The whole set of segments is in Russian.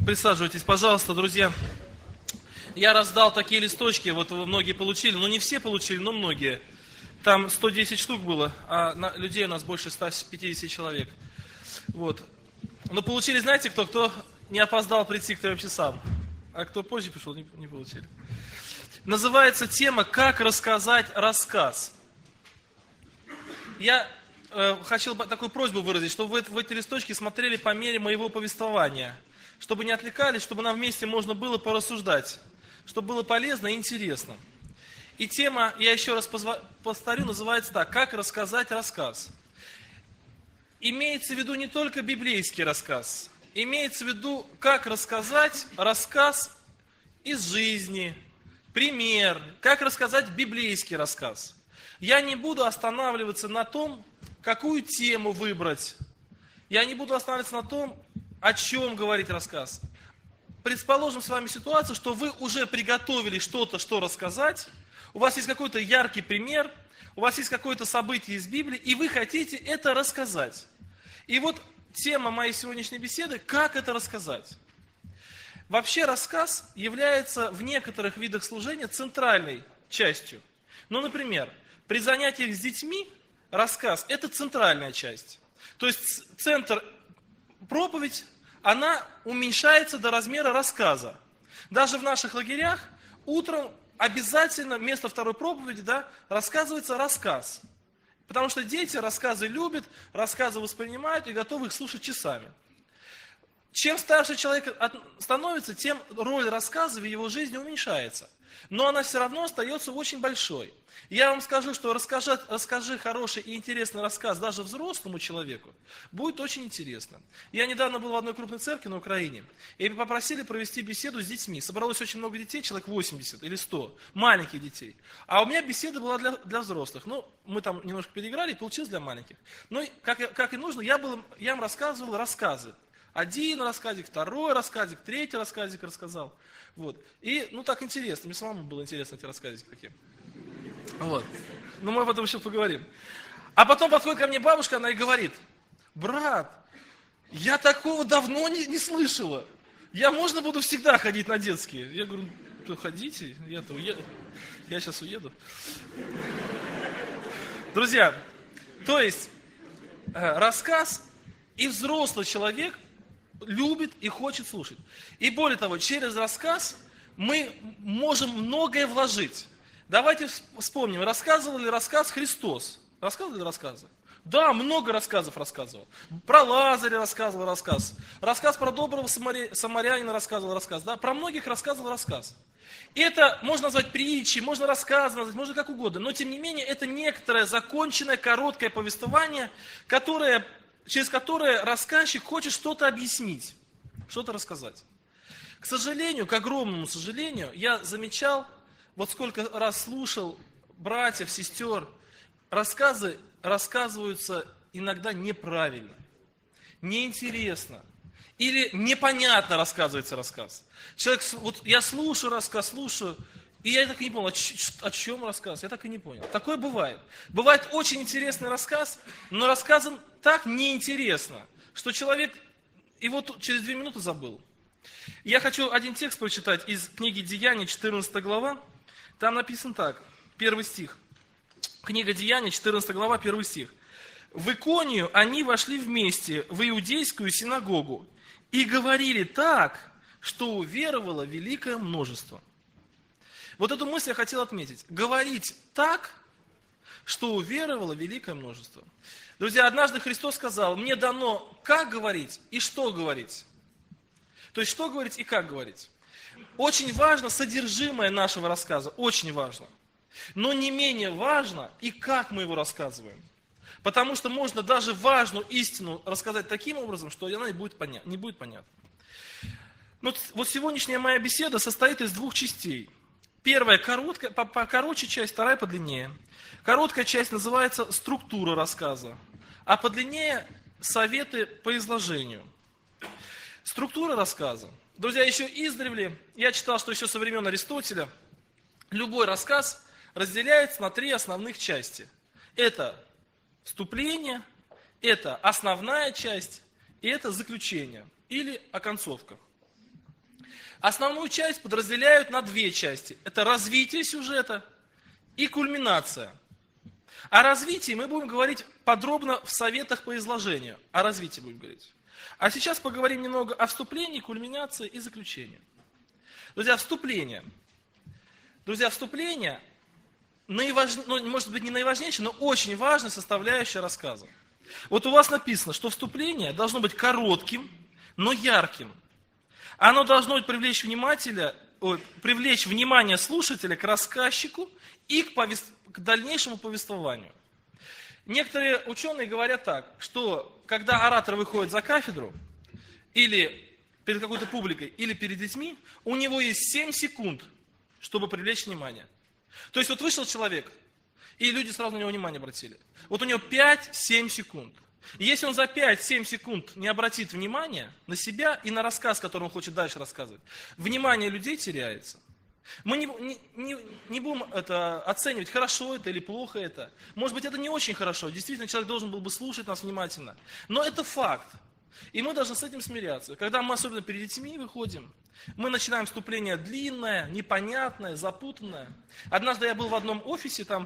Присаживайтесь, пожалуйста, друзья. Я раздал такие листочки, вот многие получили, но не все получили, но многие. Там 110 штук было, а людей у нас больше 150 человек. Вот. Но получили, знаете, кто не опоздал прийти к 3 часам, а кто позже пришел, не получили. Называется тема «Как рассказать рассказ». Я хотел бы такую просьбу выразить, чтобы вы в эти листочки смотрели по мере моего повествования, чтобы не отвлекались, чтобы нам вместе можно было порассуждать, чтобы было полезно и интересно. И тема, я еще раз повторю, называется так: «Как рассказать рассказ». Имеется в виду не только библейский рассказ, имеется в виду, как рассказать рассказ из жизни, пример, как рассказать библейский рассказ. Я не буду останавливаться на том, какую тему выбрать. Я не буду останавливаться на том, о чем говорить рассказ. Предположим с вами ситуацию, что вы уже приготовили что-то, что рассказать, у вас есть какой-то яркий пример, у вас есть какое-то событие из Библии, и вы хотите это рассказать. И вот тема моей сегодняшней беседы – как это рассказать. Вообще рассказ является в некоторых видах служения центральной частью. Ну, например, при занятиях с детьми рассказ – это центральная часть. То есть центр проповедь, она уменьшается до размера рассказа. Даже в наших лагерях утром обязательно вместо второй проповеди рассказывается рассказ. Потому что дети рассказы любят, рассказы воспринимают и готовы их слушать часами. Чем старше человек становится, тем роль рассказа в его жизни уменьшается. Но она все равно остается очень большой. Я вам скажу, что расскажи хороший и интересный рассказ даже взрослому человеку, будет очень интересно. Я недавно был в одной крупной церкви на Украине, и попросили провести беседу с детьми. Собралось очень много детей, человек 80 или 100, маленьких детей. А у меня беседа была для взрослых. Ну, мы там немножко переиграли, и получилось для маленьких. Ну, как и нужно, я им рассказывал рассказы. Один рассказик, второй рассказик, третий рассказик рассказал. Вот. И, так интересно, мне самому было интересно эти рассказики такие. Вот. Но мы об этом еще поговорим. А потом подходит ко мне бабушка, она и говорит: брат, я такого давно не слышала. Можно буду всегда ходить на детские? Я говорю: ходите, я сейчас уеду. Друзья, то есть рассказ и взрослый человек любит и хочет слушать. И более того, через рассказ мы можем многое вложить. Давайте вспомним, рассказывал ли рассказ Христос? Рассказывал ли рассказы? Да, много рассказов рассказывал. Про Лазаря рассказывал рассказ. Рассказ про доброго самарянина рассказывал рассказ. Да? Про многих рассказывал рассказ. И это можно назвать притчей, можно рассказ назвать, можно как угодно. Но тем не менее, это некоторое законченное, короткое повествование, через которое рассказчик хочет что-то объяснить, что-то рассказать. К сожалению, к огромному сожалению, я замечал, вот сколько раз слушал братьев, сестер, рассказы рассказываются иногда неправильно, неинтересно или непонятно рассказывается рассказ. Я слушаю рассказ, и я так и не понял, о чем рассказ, я так и не понял. Такое бывает. Бывает очень интересный рассказ, но рассказан так неинтересно, что человек его через 2 минуты забыл. Я хочу один текст прочитать из книги Деяний, 14 глава. Там написано так, 1 стих. Книга Деяний, 14 глава, 1 стих. «В Иконию они вошли вместе в иудейскую синагогу и говорили так, что уверовало великое множество». Вот эту мысль я хотел отметить. Говорить так, что уверовало великое множество. Друзья, однажды Христос сказал: мне дано как говорить и что говорить. То есть, что говорить и как говорить. Очень важно содержимое нашего рассказа, очень важно. Но не менее важно и как мы его рассказываем. Потому что можно даже важную истину рассказать таким образом, что она не будет понятна. Вот сегодняшняя моя беседа состоит из 2 частей. Первая короткая, покороче часть, вторая подлиннее. Короткая часть называется «Структура рассказа», а подлиннее «Советы по изложению». Структура рассказа. Друзья, еще издревле, я читал, что еще со времен Аристотеля, любой рассказ разделяется на 3 основных части. Это вступление, это основная часть и это заключение или оконцовка. Основную часть подразделяют на две части. Это развитие сюжета и кульминация. О развитии мы будем говорить подробно в советах по изложению. О развитии будем говорить. А сейчас поговорим немного о вступлении, кульминации и заключении. Друзья, вступление. Может быть, не наиважнейшая, но очень важная составляющая рассказа. Вот у вас написано, что вступление должно быть коротким, но ярким. Оно должно привлечь внимание слушателя к рассказчику и к дальнейшему повествованию. Некоторые ученые говорят так, что когда оратор выходит за кафедру, или перед какой-то публикой, или перед детьми, у него есть 7 секунд, чтобы привлечь внимание. То есть вот вышел человек, и люди сразу на него внимание обратили. Вот у него 5-7 секунд. И если он за 5-7 секунд не обратит внимания на себя и на рассказ, который он хочет дальше рассказывать, внимание людей теряется. Мы не будем это оценивать, хорошо это или плохо это. Может быть, это не очень хорошо. Действительно, человек должен был бы слушать нас внимательно. Но это факт. И мы должны с этим смиряться. Когда мы, особенно перед детьми, выходим, мы начинаем вступление длинное, непонятное, запутанное. Однажды я был в одном офисе, там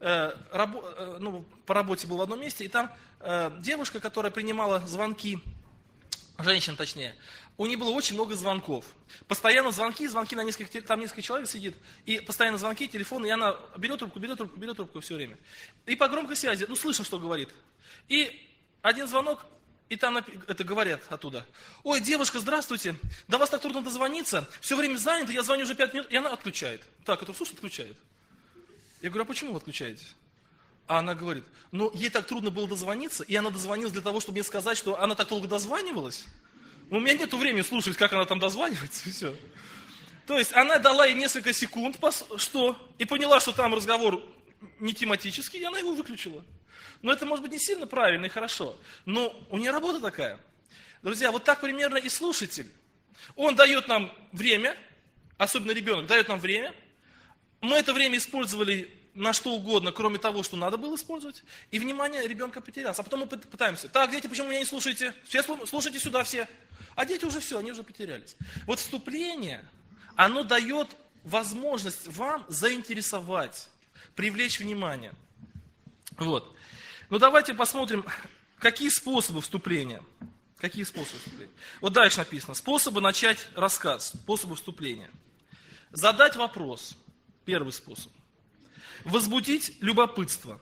по работе был в одном месте, и там девушка, которая принимала звонки, женщина точнее, у нее было очень много звонков. Постоянно звонки на несколько человек сидит, и постоянно звонки, телефоны, и она берет трубку все время. И по громкой связи, слышно, что говорит. И один звонок, и там это говорят оттуда. Ой, девушка, здравствуйте, до вас так трудно дозвониться, все время занято, я звоню уже 5 минут, и она отключает. Так, это слушай, отключает. Я говорю, а почему вы отключаете? А она говорит, ей так трудно было дозвониться, и она дозвонилась для того, чтобы мне сказать, что она так долго дозванивалась. У меня нет времени слушать, как она там дозванивается, и все. То есть она дала ей несколько секунд, и поняла, что там разговор не тематический, и она его выключила. Но это может быть не сильно правильно и хорошо, но у нее работа такая. Друзья, вот так примерно и слушатель. Он дает нам время, особенно ребенок дает нам время. Мы это время использовали на что угодно, кроме того, что надо было использовать, и внимание ребенка потерялось. А потом мы пытаемся, так, дети, почему меня не слушаете? Все слушайте сюда все. А дети уже все, они уже потерялись. Вот вступление, оно дает возможность вам заинтересовать, привлечь внимание. Вот. Давайте посмотрим, какие способы вступления. Вот дальше написано. Способы начать рассказ, способы вступления. Задать вопрос. Первый способ. Возбудить любопытство.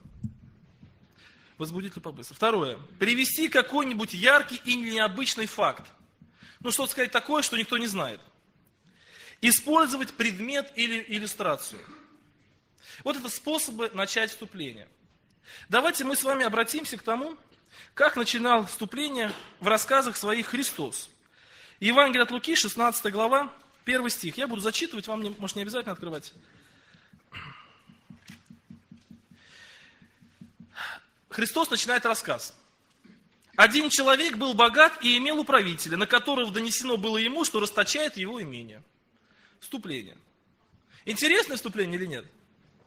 Второе. Привести какой-нибудь яркий и необычный факт. Что-то сказать такое, что никто не знает. Использовать предмет или иллюстрацию. Вот это способы начать вступление. Давайте мы с вами обратимся к тому, как начинал вступление в рассказах своих Христос. Евангелие от Луки, 16 глава, 1 стих. Я буду зачитывать, вам может не обязательно открывать. Христос начинает рассказ. Один человек был богат и имел управителя, на которого донесено было ему, что расточает его имение. Вступление. Интересное вступление или нет?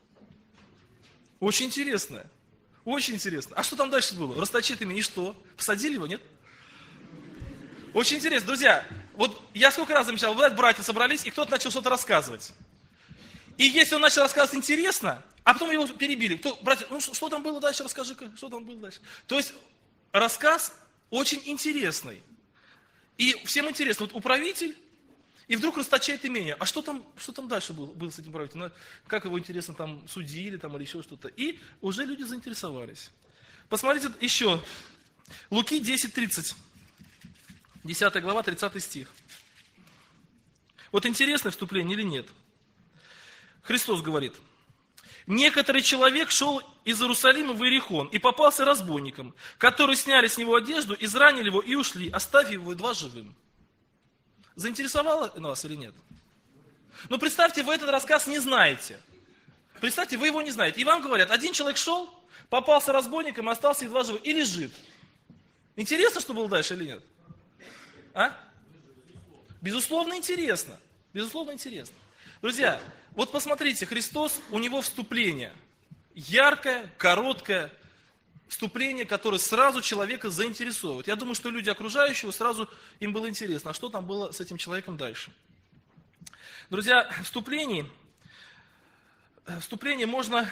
Очень интересное. Очень интересно. А что там дальше было? Расточит имение, и что? Посадили его, нет? Очень интересно. Друзья, вот я сколько раз замечал, братья собрались, и кто-то начал что-то рассказывать. И если он начал рассказывать интересно, а потом его перебили. Братья, что там было дальше, расскажи-ка, что там было дальше. То есть рассказ очень интересный. И всем интересно. Вот управитель, и вдруг расточает имение. А что там дальше было с этим управителем? Как его, интересно, там судили или еще что-то. И уже люди заинтересовались. Посмотрите еще. Луки 10:30. 10 глава, 30 стих. Вот интересное вступление или нет? Христос говорит. Некоторый человек шел из Иерусалима в Иерихон и попался разбойникам, которые сняли с него одежду, изранили его и ушли, оставив его едва живым. Заинтересовало вас или нет? Представьте, вы этот рассказ не знаете. Представьте, вы его не знаете. И вам говорят, один человек шел, попался разбойником и остался едва живым и лежит. Интересно, что было дальше или нет? А? Безусловно, интересно. Безусловно, интересно. Друзья, вот посмотрите, Христос, у него вступление. Яркое, короткое вступление, которое сразу человека заинтересовывает. Я думаю, что люди окружающего сразу им было интересно, а что там было с этим человеком дальше. Друзья, вступление можно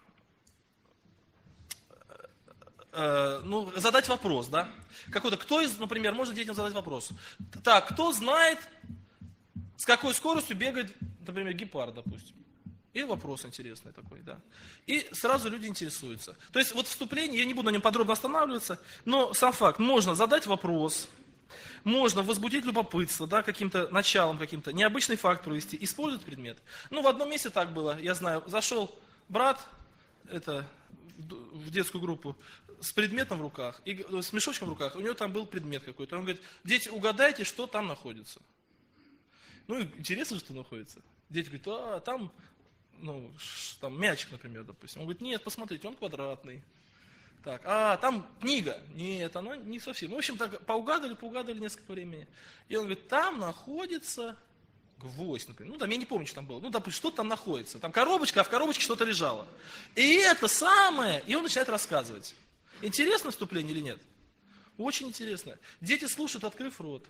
задать вопрос, да? Например, можно детям задать вопрос. Так, кто знает, с какой скоростью бегает, например, гепард, допустим? И вопрос интересный такой, да. И сразу люди интересуются. То есть вот вступление, я не буду на нем подробно останавливаться, но сам факт, можно задать вопрос, можно возбудить любопытство, да, каким-то началом, каким-то необычный факт провести, использовать предмет. В одном месте так было, я знаю, зашел брат, в детскую группу, с предметом в руках, с мешочком в руках, у него там был предмет какой-то. Он говорит: дети, угадайте, что там находится. Интересно, что находится. Дети говорят: там мячик, например, допустим. Он говорит: нет, посмотрите, он квадратный. Так, там книга. Нет, она не совсем. В общем, так поугадывали несколько времени. И он говорит: там находится гвоздь, например. Я не помню, что там было. Допустим, что там находится. Там коробочка, а в коробочке что-то лежало. И это самое, и он начинает рассказывать. Интересно вступление или нет? Очень интересно. Дети слушают, открыв рот.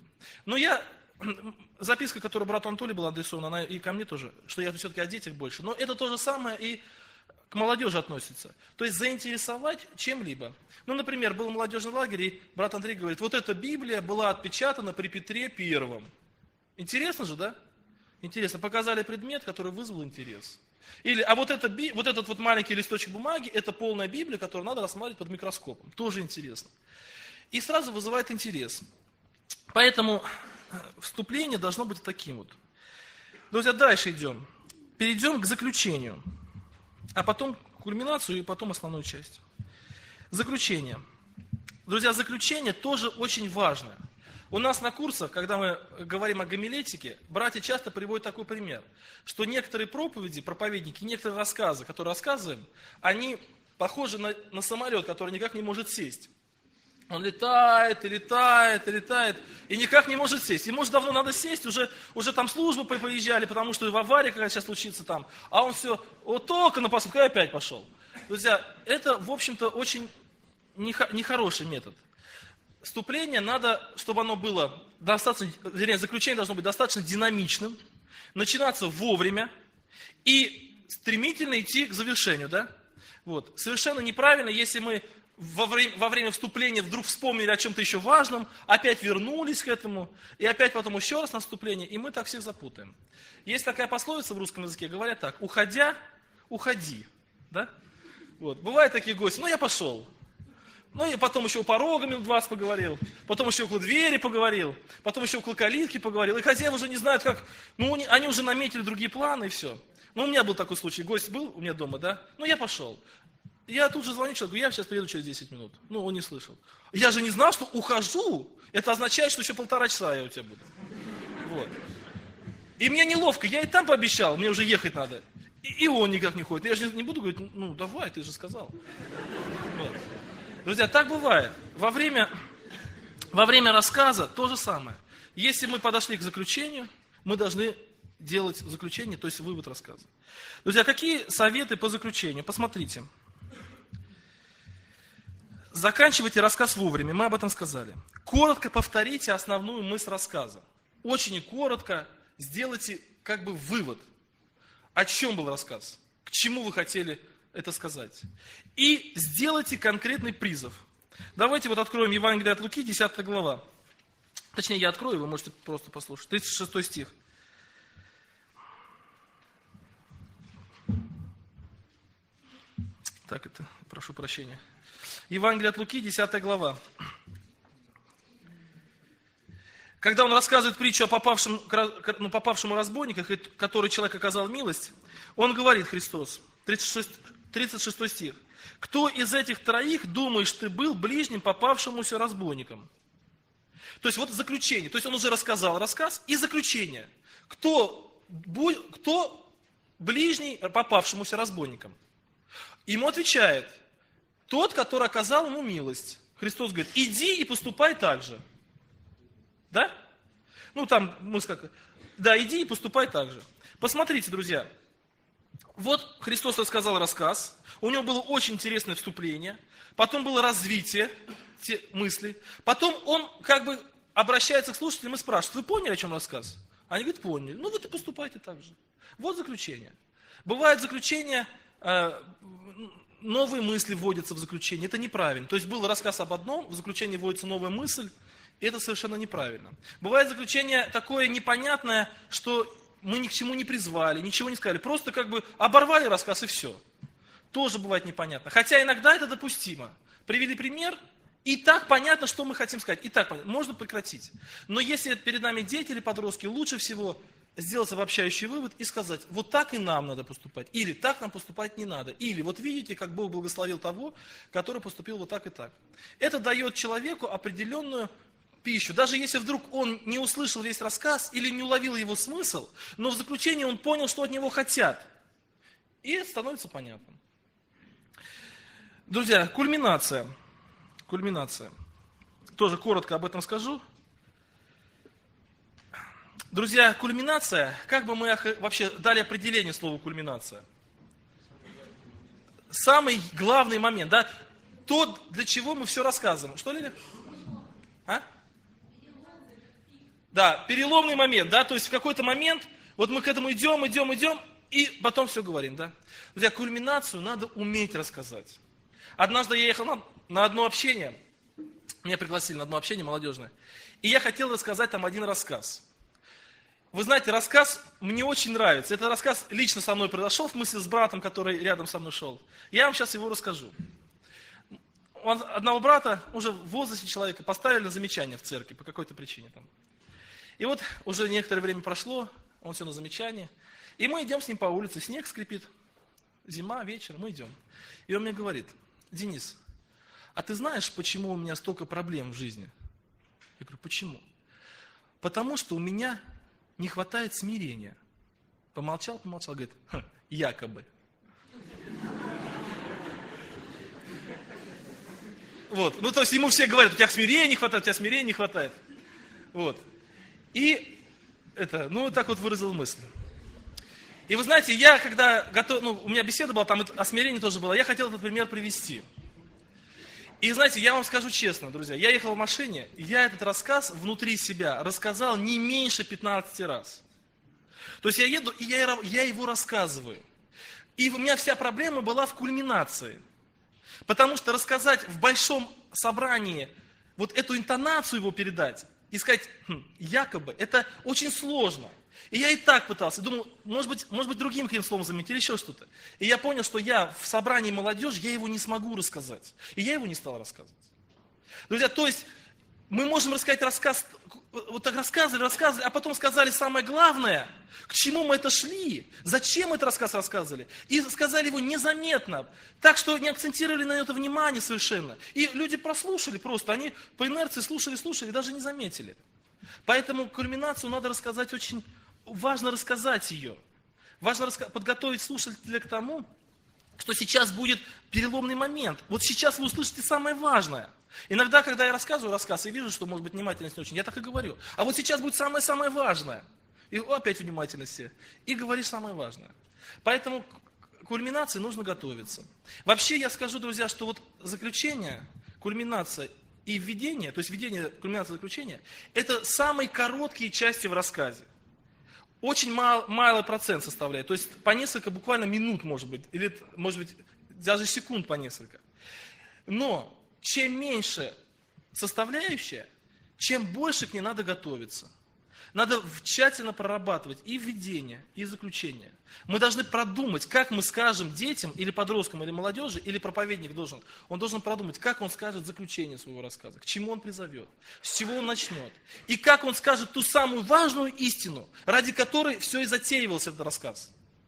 Записка, которая брату Анатолию была адресована, она и ко мне тоже, что я все-таки о детях больше. Но это то же самое и к молодежи относится. То есть заинтересовать чем-либо. Например, был молодежный лагерь, и брат Андрей говорит: вот эта Библия была отпечатана при Петре Первом. Интересно же, да? Интересно. Показали предмет, который вызвал интерес. Или, вот этот маленький листочек бумаги, это полная Библия, которую надо рассматривать под микроскопом. Тоже интересно. И сразу вызывает интерес. Поэтому вступление должно быть таким вот. Друзья, дальше идем. Перейдем к заключению. А потом кульминацию и потом основную часть. Заключение. Друзья, заключение тоже очень важно. У нас на курсах, когда мы говорим о гомилетике, братья часто приводят такой пример, что некоторые проповедники, некоторые рассказы, которые рассказываем, они похожи на самолет, который никак не может сесть. Он летает, и никак не может сесть. Ему уже давно надо сесть, уже там службы поезжали, потому что в авария какая сейчас случится там. А он все, только на посадку, и опять пошел. Друзья, это, в общем-то, очень нехороший метод. Вступление надо, чтобы оно было заключение должно быть достаточно динамичным, начинаться вовремя и стремительно идти к завершению, да? Совершенно неправильно, если мы во время вступления вдруг вспомнили о чем-то еще важном, опять вернулись к этому, и опять потом еще раз на вступление, и мы так всех запутаем. Есть такая пословица в русском языке, говорят так: уходя, уходи. Да? Бывают такие гости: я пошел. И потом еще у порога минут 20 поговорил, потом еще около двери поговорил, потом еще около калитки поговорил. И хозяева уже не знают, как, они уже наметили другие планы, и все. У меня был такой случай, гость был у меня дома, да, я пошел. Я тут же звоню человеку: я сейчас приеду через 10 минут. Он не слышал. Я же не знал, что ухожу, это означает, что еще 1,5 часа я у тебя буду. И мне неловко, я и там пообещал, мне уже ехать надо. И он никак не ходит. Я же не буду говорить: давай, ты же сказал. Друзья, так бывает. Во время рассказа то же самое. Если мы подошли к заключению, мы должны делать заключение, то есть вывод рассказа. Друзья, какие советы по заключению? Посмотрите. Заканчивайте рассказ вовремя, мы об этом сказали. Коротко повторите основную мысль рассказа. Очень коротко сделайте вывод. О чем был рассказ? К чему вы хотели это сказать? И сделайте конкретный призыв. Давайте откроем Евангелие от Луки, 10 глава. Точнее, я открою, вы можете просто послушать. 36 стих. Прошу прощения. Евангелие от Луки, 10 глава. Когда он рассказывает притчу о попавшему разбойнику, который человек оказал милость, он говорит, Христос, 36 стих: «Кто из этих троих, думаешь, ты был ближним попавшемуся разбойником?» То есть заключение. То есть он уже рассказал рассказ и заключение. Кто ближний попавшемуся разбойником? Ему отвечает тот, который оказал ему милость. Христос говорит: иди и поступай так же. Да? Иди и поступай так же. Посмотрите, друзья. Христос рассказал рассказ, у него было очень интересное вступление, потом было развитие мыслей, потом он обращается к слушателям и спрашивает: вы поняли, о чем рассказ? Они говорят, поняли. Ну, вот и поступайте так же. Вот заключение. Бывают заключения, новые мысли вводятся в заключение. Это неправильно. То есть был рассказ об одном, в заключение вводится новая мысль, и это совершенно неправильно. Бывает заключение такое непонятное, что мы ни к чему не призвали, ничего не сказали. Просто как бы оборвали рассказ и все. Тоже бывает непонятно. Хотя иногда это допустимо. Привели пример, и так понятно, что мы хотим сказать. И так понятно, можно прекратить. Но если перед нами дети или подростки, лучше всего сделать обобщающий вывод и сказать, вот так и нам надо поступать. Или так нам поступать не надо. Или вот видите, как Бог благословил того, который поступил вот так и так. Это дает человеку определенную пищу. Даже если вдруг он не услышал весь рассказ или не уловил его смысл, но в заключении он понял, что от него хотят. И становится понятным. Друзья, кульминация. Кульминация. Тоже коротко об этом скажу. Друзья, кульминация, как бы мы вообще дали определение слову кульминация? Самый главный момент, да? То, для чего мы все рассказываем. Что, Лиля? А? Да, переломный момент, да, то есть в какой-то момент, вот мы к этому идем, и потом все говорим, да. Друзья, кульминацию надо уметь рассказать. Однажды я ехал на одно общение, меня пригласили на одно общение молодежное, и я хотел рассказать там один рассказ. Вы знаете, рассказ мне очень нравится. Это рассказ лично со мной произошел, в смысле с братом, который рядом со мной шел. Я вам сейчас его расскажу. Одного брата, уже в возрасте человека, поставили на замечание в церкви по какой-то причине там. И вот уже некоторое время прошло, он все на замечание. И мы идем с ним по улице, снег скрипит, зима, вечер, мы идем. И он мне говорит, Денис, а ты знаешь, почему у меня столько проблем в жизни? Я говорю, почему? Потому что у меня не хватает смирения. Помолчал, говорит, якобы. Вот, ну то есть ему все говорят, у тебя смирения не хватает, у тебя смирения не хватает. Вот. И это, ну так вот выразил мысль. И вы знаете, я когда готов, ну у меня беседа была, там о смирении тоже было, я хотел этот пример привести. И знаете, я вам скажу честно, друзья, я ехал в машине, я этот рассказ внутри себя рассказал не меньше 15 раз. То есть я еду, и я его рассказываю. И у меня вся проблема была в кульминации. Потому что рассказать в большом собрании, вот эту интонацию его передать, и сказать, якобы, это очень сложно. И я и так пытался, думал, может быть другим каким словом заменить или еще что-то. И я понял, что я в собрании молодежи, я его не смогу рассказать. И я его не стал рассказывать. Друзья, то есть мы можем рассказать рассказ, вот так рассказывали, а потом сказали самое главное, к чему мы это шли, зачем этот рассказ рассказывали. И сказали его незаметно, так что не акцентировали на это внимание совершенно. И люди прослушали просто, они по инерции слушали, даже не заметили. Поэтому кульминацию надо рассказать очень, важно рассказать ее. Важно подготовить слушателя к тому, что сейчас будет переломный момент. Вот сейчас вы услышите самое важное. Иногда, когда я рассказываю рассказ и вижу, что, может быть, внимательность не очень, я так и говорю. А вот сейчас будет самое-самое важное. И опять внимательности. И говоришь самое важное. Поэтому к кульминации нужно готовиться. Вообще, я скажу, друзья, что вот заключение, кульминация и введение, то есть введение, кульминация, заключения, это самые короткие части в рассказе. Очень малый процент составляет. То есть по несколько буквально минут, может быть, или, может быть, даже секунд по несколько. Но чем меньше составляющая, чем больше к ней надо готовиться. Надо тщательно прорабатывать и введение, и заключение. Мы должны продумать, как мы скажем детям, или подросткам, или молодежи, или проповедник должен. Он должен продумать, как он скажет заключение своего рассказа, к чему он призовет, с чего он начнет. И как он скажет ту самую важную истину, ради которой все и затеивался этот рассказ.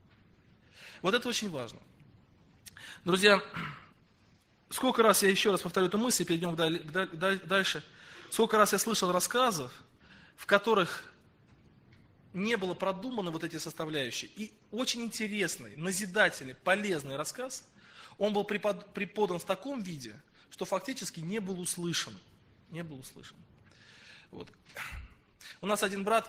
Вот это очень важно. Друзья, сколько раз, я еще раз повторю эту мысль, перейдем дальше. Сколько раз я слышал рассказов, в которых не было продуманы вот эти составляющие. И очень интересный, назидательный, полезный рассказ, он был преподан в таком виде, что фактически не был услышан. Не был услышан. Вот. У нас один брат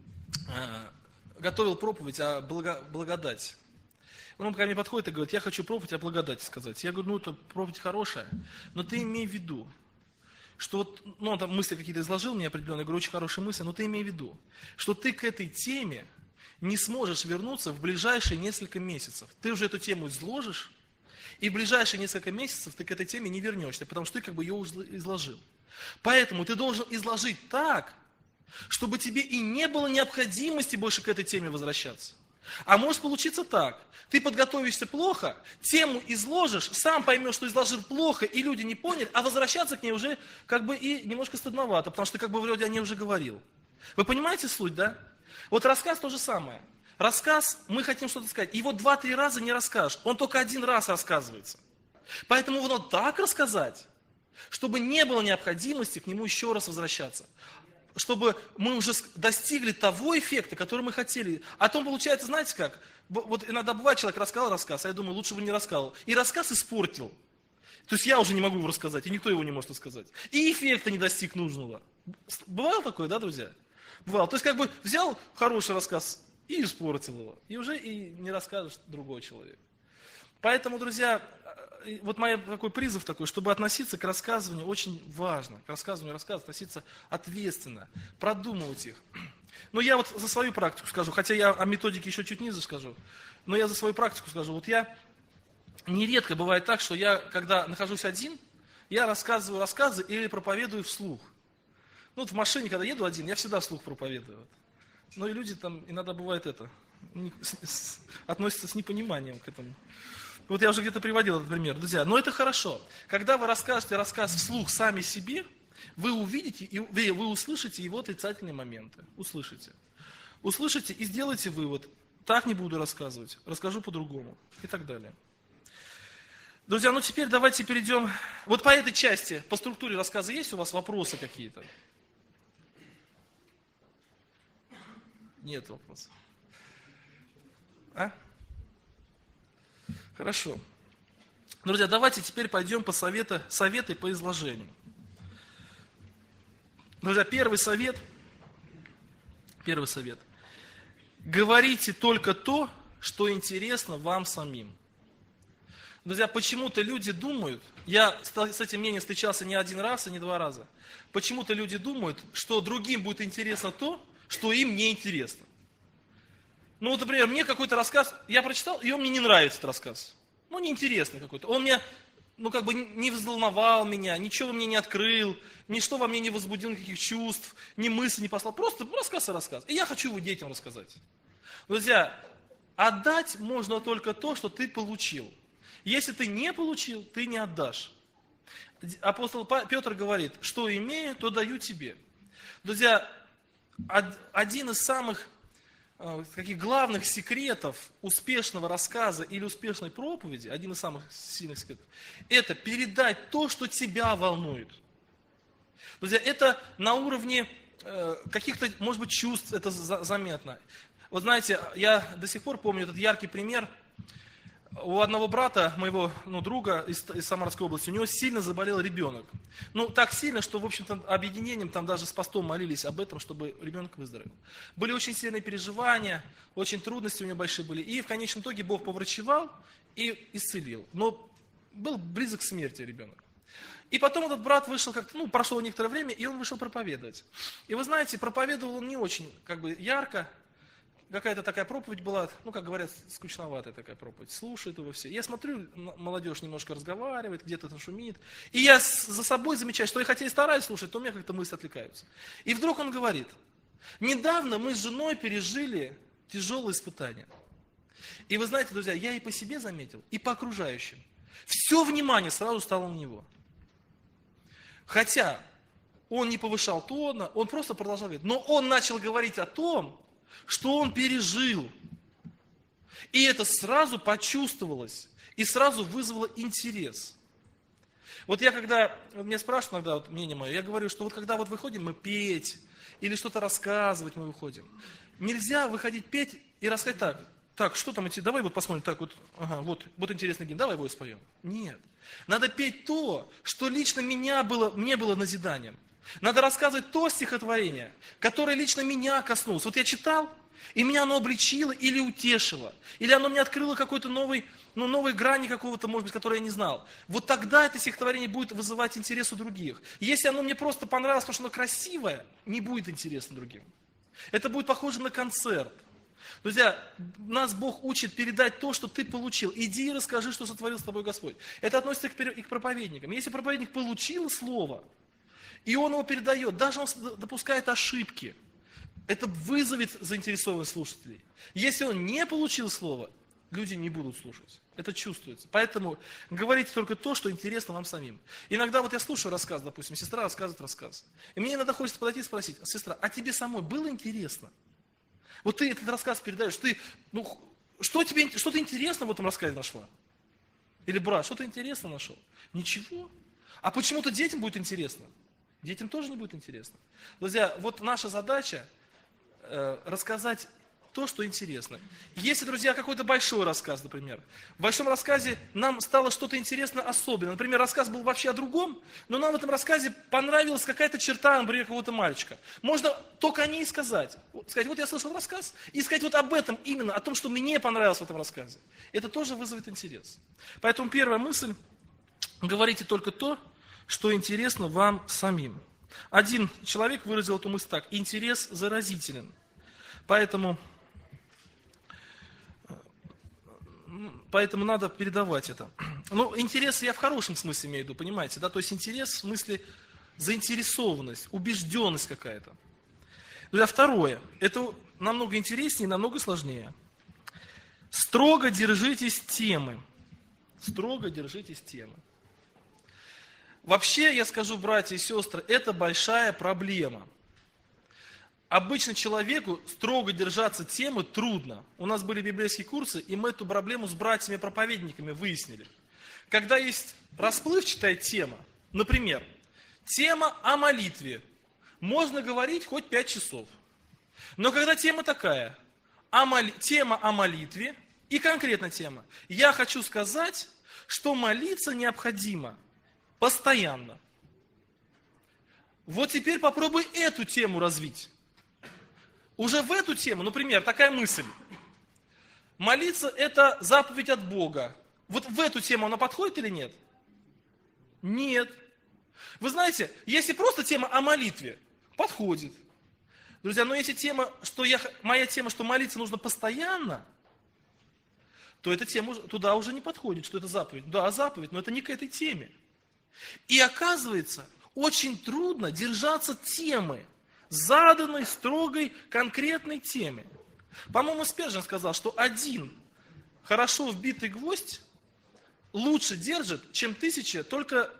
готовил проповедь о благодати. Он ко мне подходит и говорит, я хочу проповедь о благодати сказать. Я говорю, ну это проповедь хорошая, но ты имей в виду, что вот, ну, он там мысли какие-то изложил мне определенные, я говорю, очень хорошие мысли, но ты имей в виду, что ты к этой теме не сможешь вернуться в ближайшие несколько месяцев. Ты уже эту тему изложишь, и в ближайшие несколько месяцев ты к этой теме не вернешься, потому что ты как бы ее уже изложил. Поэтому ты должен изложить так, чтобы тебе и не было необходимости больше к этой теме возвращаться. А может получиться так. Ты подготовишься плохо, тему изложишь, сам поймешь, что изложил плохо, и люди не поняли, а возвращаться к ней уже как бы и немножко стыдновато, потому что как бы вроде о ней уже говорил. Вы понимаете суть, да? Вот рассказ то же самое. Рассказ, мы хотим что-то сказать, его 2-3 раза не расскажешь, он только 1 раз рассказывается. Поэтому надо так рассказать, чтобы не было необходимости к нему еще раз возвращаться. Чтобы мы уже достигли того эффекта, который мы хотели. А то получается, знаете как, вот иногда бывает, человек рассказал рассказ, а я думаю, лучше бы не рассказывал. И рассказ испортил. То есть я уже не могу его рассказать, и никто его не может рассказать. И эффекта не достиг нужного. Бывало такое, да, друзья? Бывало. То есть как бы взял хороший рассказ и испортил его. И уже и не расскажешь другой человек. Поэтому, друзья, вот мой такой призыв такой, чтобы относиться к рассказыванию очень важно. К рассказыванию рассказов относиться ответственно, продумывать их. Но я вот за свою практику скажу, хотя я о методике еще чуть ниже скажу, но я за свою практику скажу. Вот я, нередко бывает так, что я, когда нахожусь один, я рассказываю рассказы или проповедую вслух. Ну вот в машине, когда еду один, я всегда вслух проповедую. Ну и люди там иногда бывает относятся с непониманием к этому. Вот я уже где-то приводил этот пример, друзья. Но это хорошо. Когда вы расскажете рассказ вслух сами себе, вы увидите, вы услышите его отрицательные моменты. Услышите. Услышите и сделайте вывод. Так не буду рассказывать, расскажу по-другому и так далее. Друзья, ну теперь давайте перейдем. Вот по этой части, по структуре рассказа есть у вас вопросы какие-то? Нет вопросов. А? Хорошо. Друзья, давайте теперь пойдем по советы по изложению. Друзья, первый совет. Говорите только то, что интересно вам самим. Друзья, почему-то люди думают, я с этим мнением встречался не 1 раз и не 2 раза, почему-то люди думают, что другим будет интересно то, что им не интересно. Ну, вот, например, мне какой-то рассказ, я прочитал, и он мне не нравится, этот рассказ. Ну, неинтересный какой-то. Он меня, как бы не взволновал меня, ничего мне не открыл, ничто во мне не возбудил никаких чувств, ни мысли не послал. Просто рассказ и рассказ. И я хочу его детям рассказать. Друзья, отдать можно только то, что ты получил. Если ты не получил, ты не отдашь. Апостол Петр говорит, что имею, то даю тебе. Друзья, один из самых таких главных секретов успешного рассказа или успешной проповеди, один из самых сильных секретов, это передать то, что тебя волнует. Друзья, это на уровне каких-то, может быть, чувств, это заметно. Вот знаете, я до сих пор помню этот яркий пример. У одного брата, моего друга из Самарской области, у него сильно заболел ребенок. Ну, так сильно, что, в общем-то, объединением там даже с постом молились об этом, чтобы ребенок выздоровел. Были очень сильные переживания, очень трудности у него большие были. И в конечном итоге Бог поврачевал и исцелил. Но был близок к смерти ребенок. И потом этот брат вышел, прошло некоторое время, и он вышел проповедовать. И вы знаете, проповедовал он не очень ярко. Какая-то такая проповедь была, как говорят, скучноватая такая проповедь. Слушают его все. Я смотрю, молодежь немножко разговаривает, где-то там шумит. И я за собой замечаю, что я хотя и стараюсь слушать, то у меня как-то мысли отвлекаются. И вдруг он говорит, недавно мы с женой пережили тяжелые испытания. И вы знаете, друзья, я и по себе заметил, и по окружающим. Все внимание сразу стало на него. Хотя он не повышал тона, он просто продолжал говорить. Но он начал говорить о том, что он пережил. И это сразу почувствовалось, и сразу вызвало интерес. Вот я когда, меня спрашивают иногда, мнение мое, я говорю, что когда выходим мы петь, или что-то рассказывать мы выходим, нельзя выходить петь и рассказать так, что там идти, давай посмотрим, вот интересный гимн, давай его споем. Нет, надо петь то, что лично мне было назиданием. Надо рассказывать то стихотворение, которое лично меня коснулось. Вот я читал, и меня оно обличило или утешило, или оно мне открыло какой-то новой грани какого-то, может быть, которую я не знал. Вот тогда это стихотворение будет вызывать интерес у других. Если оно мне просто понравилось, потому что оно красивое, не будет интересно другим. Это будет похоже на концерт. Друзья, нас Бог учит передать то, что ты получил. Иди и расскажи, что сотворил с тобой Господь. Это относится и к проповедникам. Если проповедник получил слово, и он его передает, даже он допускает ошибки, это вызовет заинтересованность слушателей. Если он не получил слово, люди не будут слушать. Это чувствуется. Поэтому говорите только то, что интересно вам самим. Иногда вот я слушаю рассказ, допустим, сестра рассказывает рассказ. И мне иногда хочется подойти и спросить: сестра, а тебе самой было интересно? Вот ты этот рассказ передаешь, что ты интересно в этом рассказе нашла? Или брат, что ты интересно нашел? Ничего. А почему-то детям будет интересно. Детям тоже не будет интересно. Друзья, вот наша задача рассказать то, что интересно. Если, друзья, какой-то большой рассказ, например, в большом рассказе нам стало что-то интересно особенное. Например, рассказ был вообще о другом, но нам в этом рассказе понравилась какая-то черта, например, какого-то мальчика. Можно только о ней сказать. Сказать: вот я слышал рассказ, и сказать вот об этом именно, о том, что мне понравилось в этом рассказе. Это тоже вызовет интерес. Поэтому первая мысль: говорите только то, что интересно вам самим. Один человек выразил эту мысль так: интерес заразителен. Поэтому надо передавать это. Ну, интерес я в хорошем смысле имею в виду, понимаете, да? То есть интерес в смысле заинтересованность, убежденность какая-то. Друзья, второе, это намного интереснее, намного сложнее. Строго держитесь темы. Строго держитесь темы. Вообще, я скажу, братья и сестры, это большая проблема. Обычно человеку строго держаться темы трудно. У нас были библейские курсы, и мы эту проблему с братьями-проповедниками выяснили. Когда есть расплывчатая тема, например, тема о молитве, можно говорить хоть 5 часов. Но когда тема такая, тема о молитве и конкретно тема, я хочу сказать, что молиться необходимо постоянно. Вот теперь попробуй эту тему развить. Уже в эту тему, например, такая мысль. Молиться – это заповедь от Бога. Вот в эту тему она подходит или нет? Нет. Вы знаете, если просто тема о молитве, подходит. Друзья, но если моя тема, что молиться нужно постоянно, то эта тема туда уже не подходит, что это заповедь. Да, заповедь, но это не к этой теме. И оказывается, очень трудно держаться темы, заданной, строгой, конкретной теме. По-моему, Спержин сказал, что один хорошо вбитый гвоздь лучше держит, чем 1000 только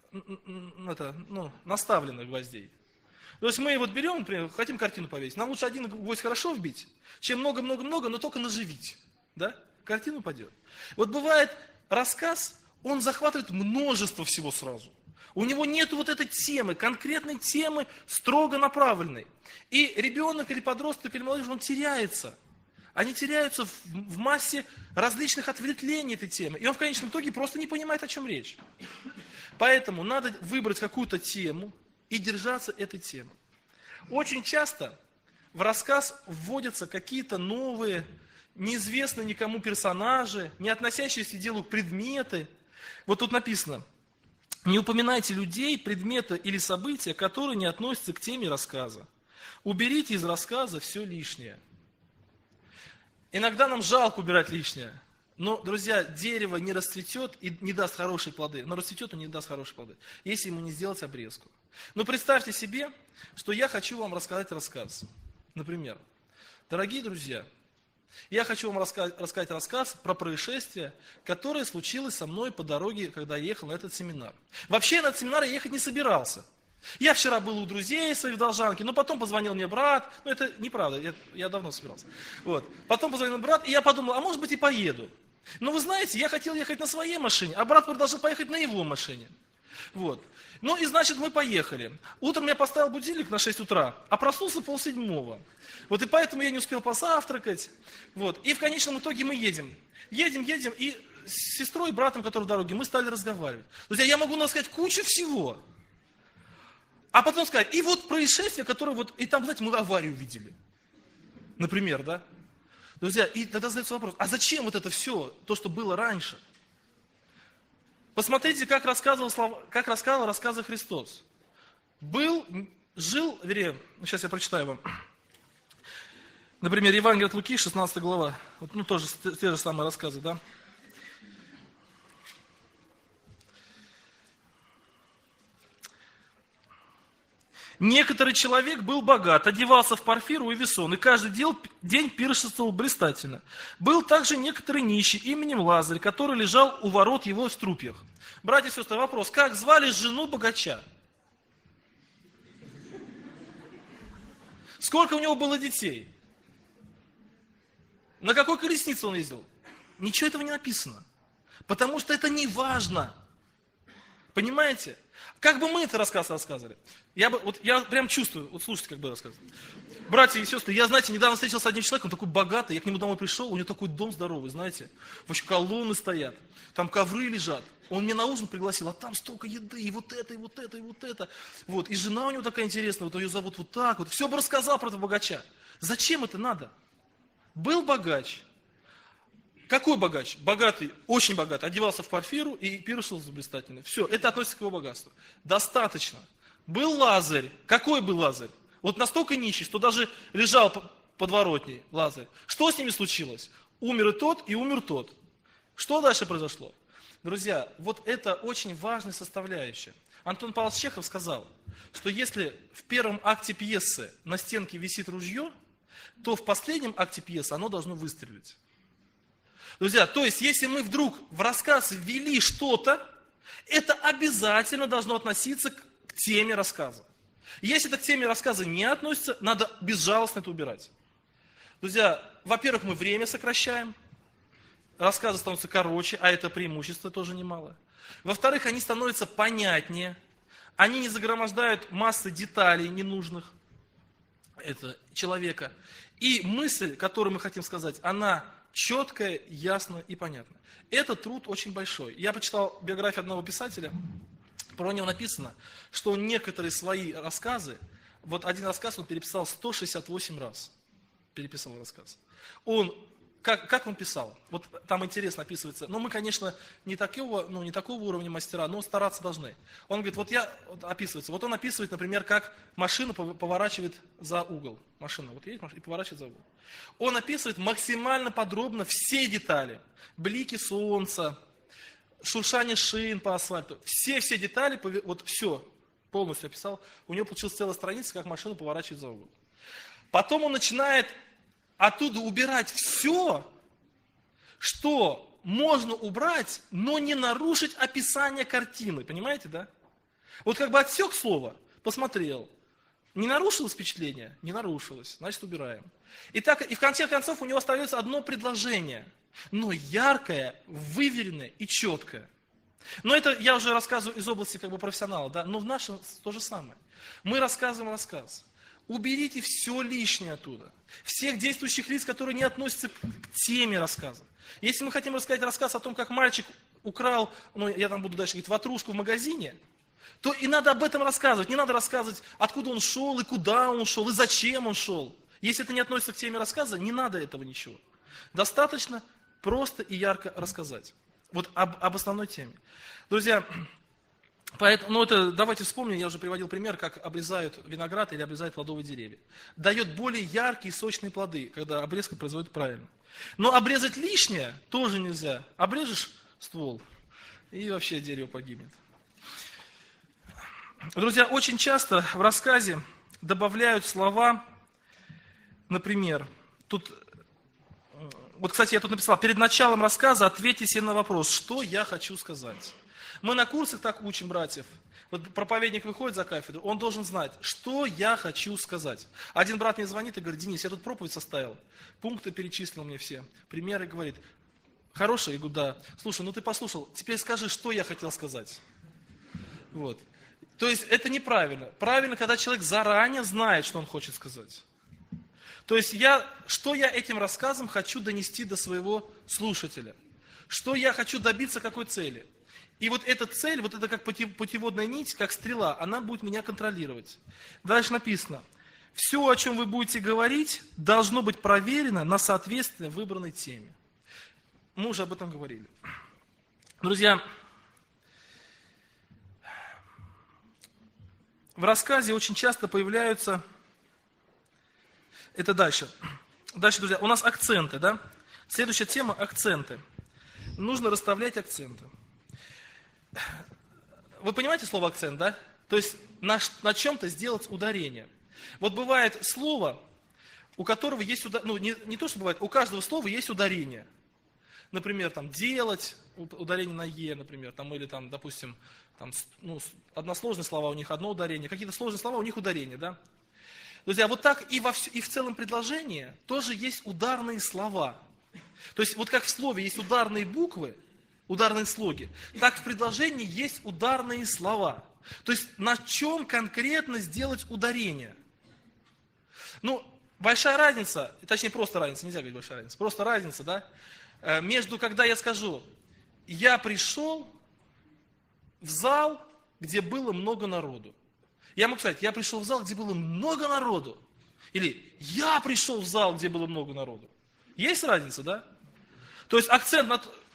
наставленных гвоздей. То есть мы вот берем, например, хотим картину повесить, нам лучше один гвоздь хорошо вбить, чем много-много-много, но только наживить. Да? Картина упадет. Вот бывает рассказ, он захватывает множество всего сразу. У него нет вот этой темы, конкретной темы, строго направленной. И ребенок или подросток или молодежь, он теряется. Они теряются в массе различных ответвлений этой темы. И он в конечном итоге просто не понимает, о чем речь. Поэтому надо выбрать какую-то тему и держаться этой темы. Очень часто в рассказ вводятся какие-то новые, неизвестные никому персонажи, не относящиеся к делу предметы. Вот тут написано: не упоминайте людей, предметы или события, которые не относятся к теме рассказа. Уберите из рассказа все лишнее. Иногда нам жалко убирать лишнее. Но, друзья, дерево не расцветет и не даст хорошие плоды. Но расцветет и не даст хорошие плоды, если ему не сделать обрезку. Но представьте себе, что я хочу вам рассказать рассказ. Например, дорогие друзья, я хочу вам рассказать рассказ про происшествие, которое случилось со мной по дороге, когда я ехал на этот семинар. Вообще на этот семинар я ехать не собирался. Я вчера был у друзей своих в Должанке, но потом позвонил мне брат. Ну это неправда, я давно собирался. Вот. Потом позвонил брат, и я подумал, а может быть и поеду. Но вы знаете, я хотел ехать на своей машине, а брат предложил поехать на его машине. Вот. Ну и значит мы поехали. Утром я поставил будильник на 6 утра, а проснулся 6:30. Вот и поэтому я не успел позавтракать. Вот. И в конечном итоге мы едем. Едем, и с сестрой и братом, которые в дороге, мы стали разговаривать. Друзья, я могу рассказать кучу всего. А потом сказать, и вот происшествие, которое вот, и там, знаете, мы аварию видели. Например, да? Друзья, и тогда задается вопрос, а зачем вот это все, то, что было раньше? Посмотрите, как рассказывал рассказы Христос. Жил, вернее, сейчас я прочитаю вам. Например, Евангелие от Луки, 16 глава. Вот, ну, тоже те же самые рассказы, да? Некоторый человек был богат, одевался в парфиру и весон, и каждый день пиршествовал блистательно. Был также некоторый нищий именем Лазарь, который лежал у ворот его в струпьях. Братья и сестры, вопрос, как звали жену богача? Сколько у него было детей? На какой колеснице он ездил? Ничего этого не написано. Потому что это не важно. Понимаете? Как бы мы это рассказывали? Я прям чувствую, вот слушайте, как бы рассказывали. Братья и сестры, я, знаете, недавно встретился с одним человеком, такой богатый, я к нему домой пришел, у него такой дом здоровый, знаете. Вообще колонны стоят, там ковры лежат. Он меня на ужин пригласил, а там столько еды, и вот это, и вот это, и вот это. Вот, и жена у него такая интересная, вот ее зовут вот так вот. Все бы рассказал про этого богача. Зачем это надо? Был богач. Какой богач? Богатый, очень богатый, одевался в парфиру и пиршился блистательно. Все, это относится к его богатству. Достаточно. Был Лазарь. Какой был Лазарь? Вот настолько нищий, что даже лежал подворотней Лазарь. Что с ними случилось? Умер и умер тот. Что дальше произошло? Друзья, вот это очень важная составляющая. Антон Павлович Чехов сказал, что если в первом акте пьесы на стенке висит ружье, то в последнем акте пьесы оно должно выстрелить. Друзья, то есть, если мы вдруг в рассказ ввели что-то, это обязательно должно относиться к теме рассказа. Если это к теме рассказа не относится, надо безжалостно это убирать. Друзья, во-первых, мы время сокращаем, рассказы становятся короче, а это преимущество тоже немало. Во-вторых, они становятся понятнее, они не загромождают массы деталей ненужных человека. И мысль, которую мы хотим сказать, она четкая, ясная и понятная. Этот труд очень большой. Я почитал биографию одного писателя, про него написано, что он некоторые свои рассказы, вот один рассказ он переписал 168 раз. Переписал рассказ. Как он писал? Вот там интересно описывается. Но мы, конечно, не такого уровня мастера, но стараться должны. Он говорит, описывается. Вот он описывает, например, как машина поворачивает за угол. Машина вот едет и поворачивает за угол. Он описывает максимально подробно все детали. Блики солнца, шуршание шин по асфальту. Все детали, вот все полностью описал. У него получилась целая страница, как машина поворачивает за угол. Потом он начинает оттуда убирать все, что можно убрать, но не нарушить описание картины. Понимаете, да? Вот как бы отсек слово, посмотрел. Не нарушилось впечатление? Не нарушилось. Значит, убираем. И в конце концов у него остается одно предложение, но яркое, выверенное и четкое. Но это я уже рассказываю из области как бы профессионала, да? Но в нашем то же самое. Мы рассказываем рассказ. Уберите все лишнее оттуда. Всех действующих лиц, которые не относятся к теме рассказа. Если мы хотим рассказать рассказ о том, как мальчик украл, я там буду дальше говорить, ватрушку в магазине, то и надо об этом рассказывать. Не надо рассказывать, откуда он шел, и куда он шел, и зачем он шел. Если это не относится к теме рассказа, не надо этого ничего. Достаточно просто и ярко рассказать. Вот об основной теме. Друзья, поэтому, давайте вспомним, я уже приводил пример, как обрезают виноград или обрезают плодовые деревья. Дает более яркие сочные плоды, когда обрезка производит правильно. Но обрезать лишнее тоже нельзя. Обрежешь ствол, и вообще дерево погибнет. Друзья, очень часто в рассказе добавляют слова, например, кстати, я тут написал, перед началом рассказа ответьте себе на вопрос, что я хочу сказать. Мы на курсах так учим братьев. Вот проповедник выходит за кафедру, он должен знать, что я хочу сказать. Один брат мне звонит и говорит, Денис, я тут проповедь составил, пункты перечислил мне все, примеры, говорит, хороший? Я говорю, да. Слушай, ты послушал, теперь скажи, что я хотел сказать. Вот. То есть это неправильно. Правильно, когда человек заранее знает, что он хочет сказать. То есть что я этим рассказом хочу донести до своего слушателя? Что я хочу добиться какой цели? И вот эта цель, вот это как путеводная нить, как стрела, она будет меня контролировать. Дальше написано: все, о чем вы будете говорить, должно быть проверено на соответствие выбранной теме. Мы уже об этом говорили. Друзья, в рассказе очень часто появляются... Это дальше. Дальше, друзья, у нас акценты, да? Следующая тема – акценты. Нужно расставлять акценты. Вы понимаете слово акцент, да? То есть на чем-то сделать ударение. Вот бывает слово, у которого есть ударение, не то, что бывает, у каждого слова есть ударение. Например, там делать, ударение на «е», например, там, или там, допустим, там, односложные слова, у них одно ударение, какие-то сложные слова, у них ударение, да? Друзья, вот так и в целом предложении тоже есть ударные слова. То есть вот как в слове есть ударные буквы, ударные слоги, так в предложении есть ударные слова. То есть на чем конкретно сделать ударение? Ну, большая разница, точнее просто разница, нельзя говорить большая разница, просто разница, да, между, когда я скажу, я пришел в зал, где было много народу. Я могу сказать, я пришел в зал, где было много народу. Или я пришел в зал, где было много народу. Есть разница, да? То есть акцент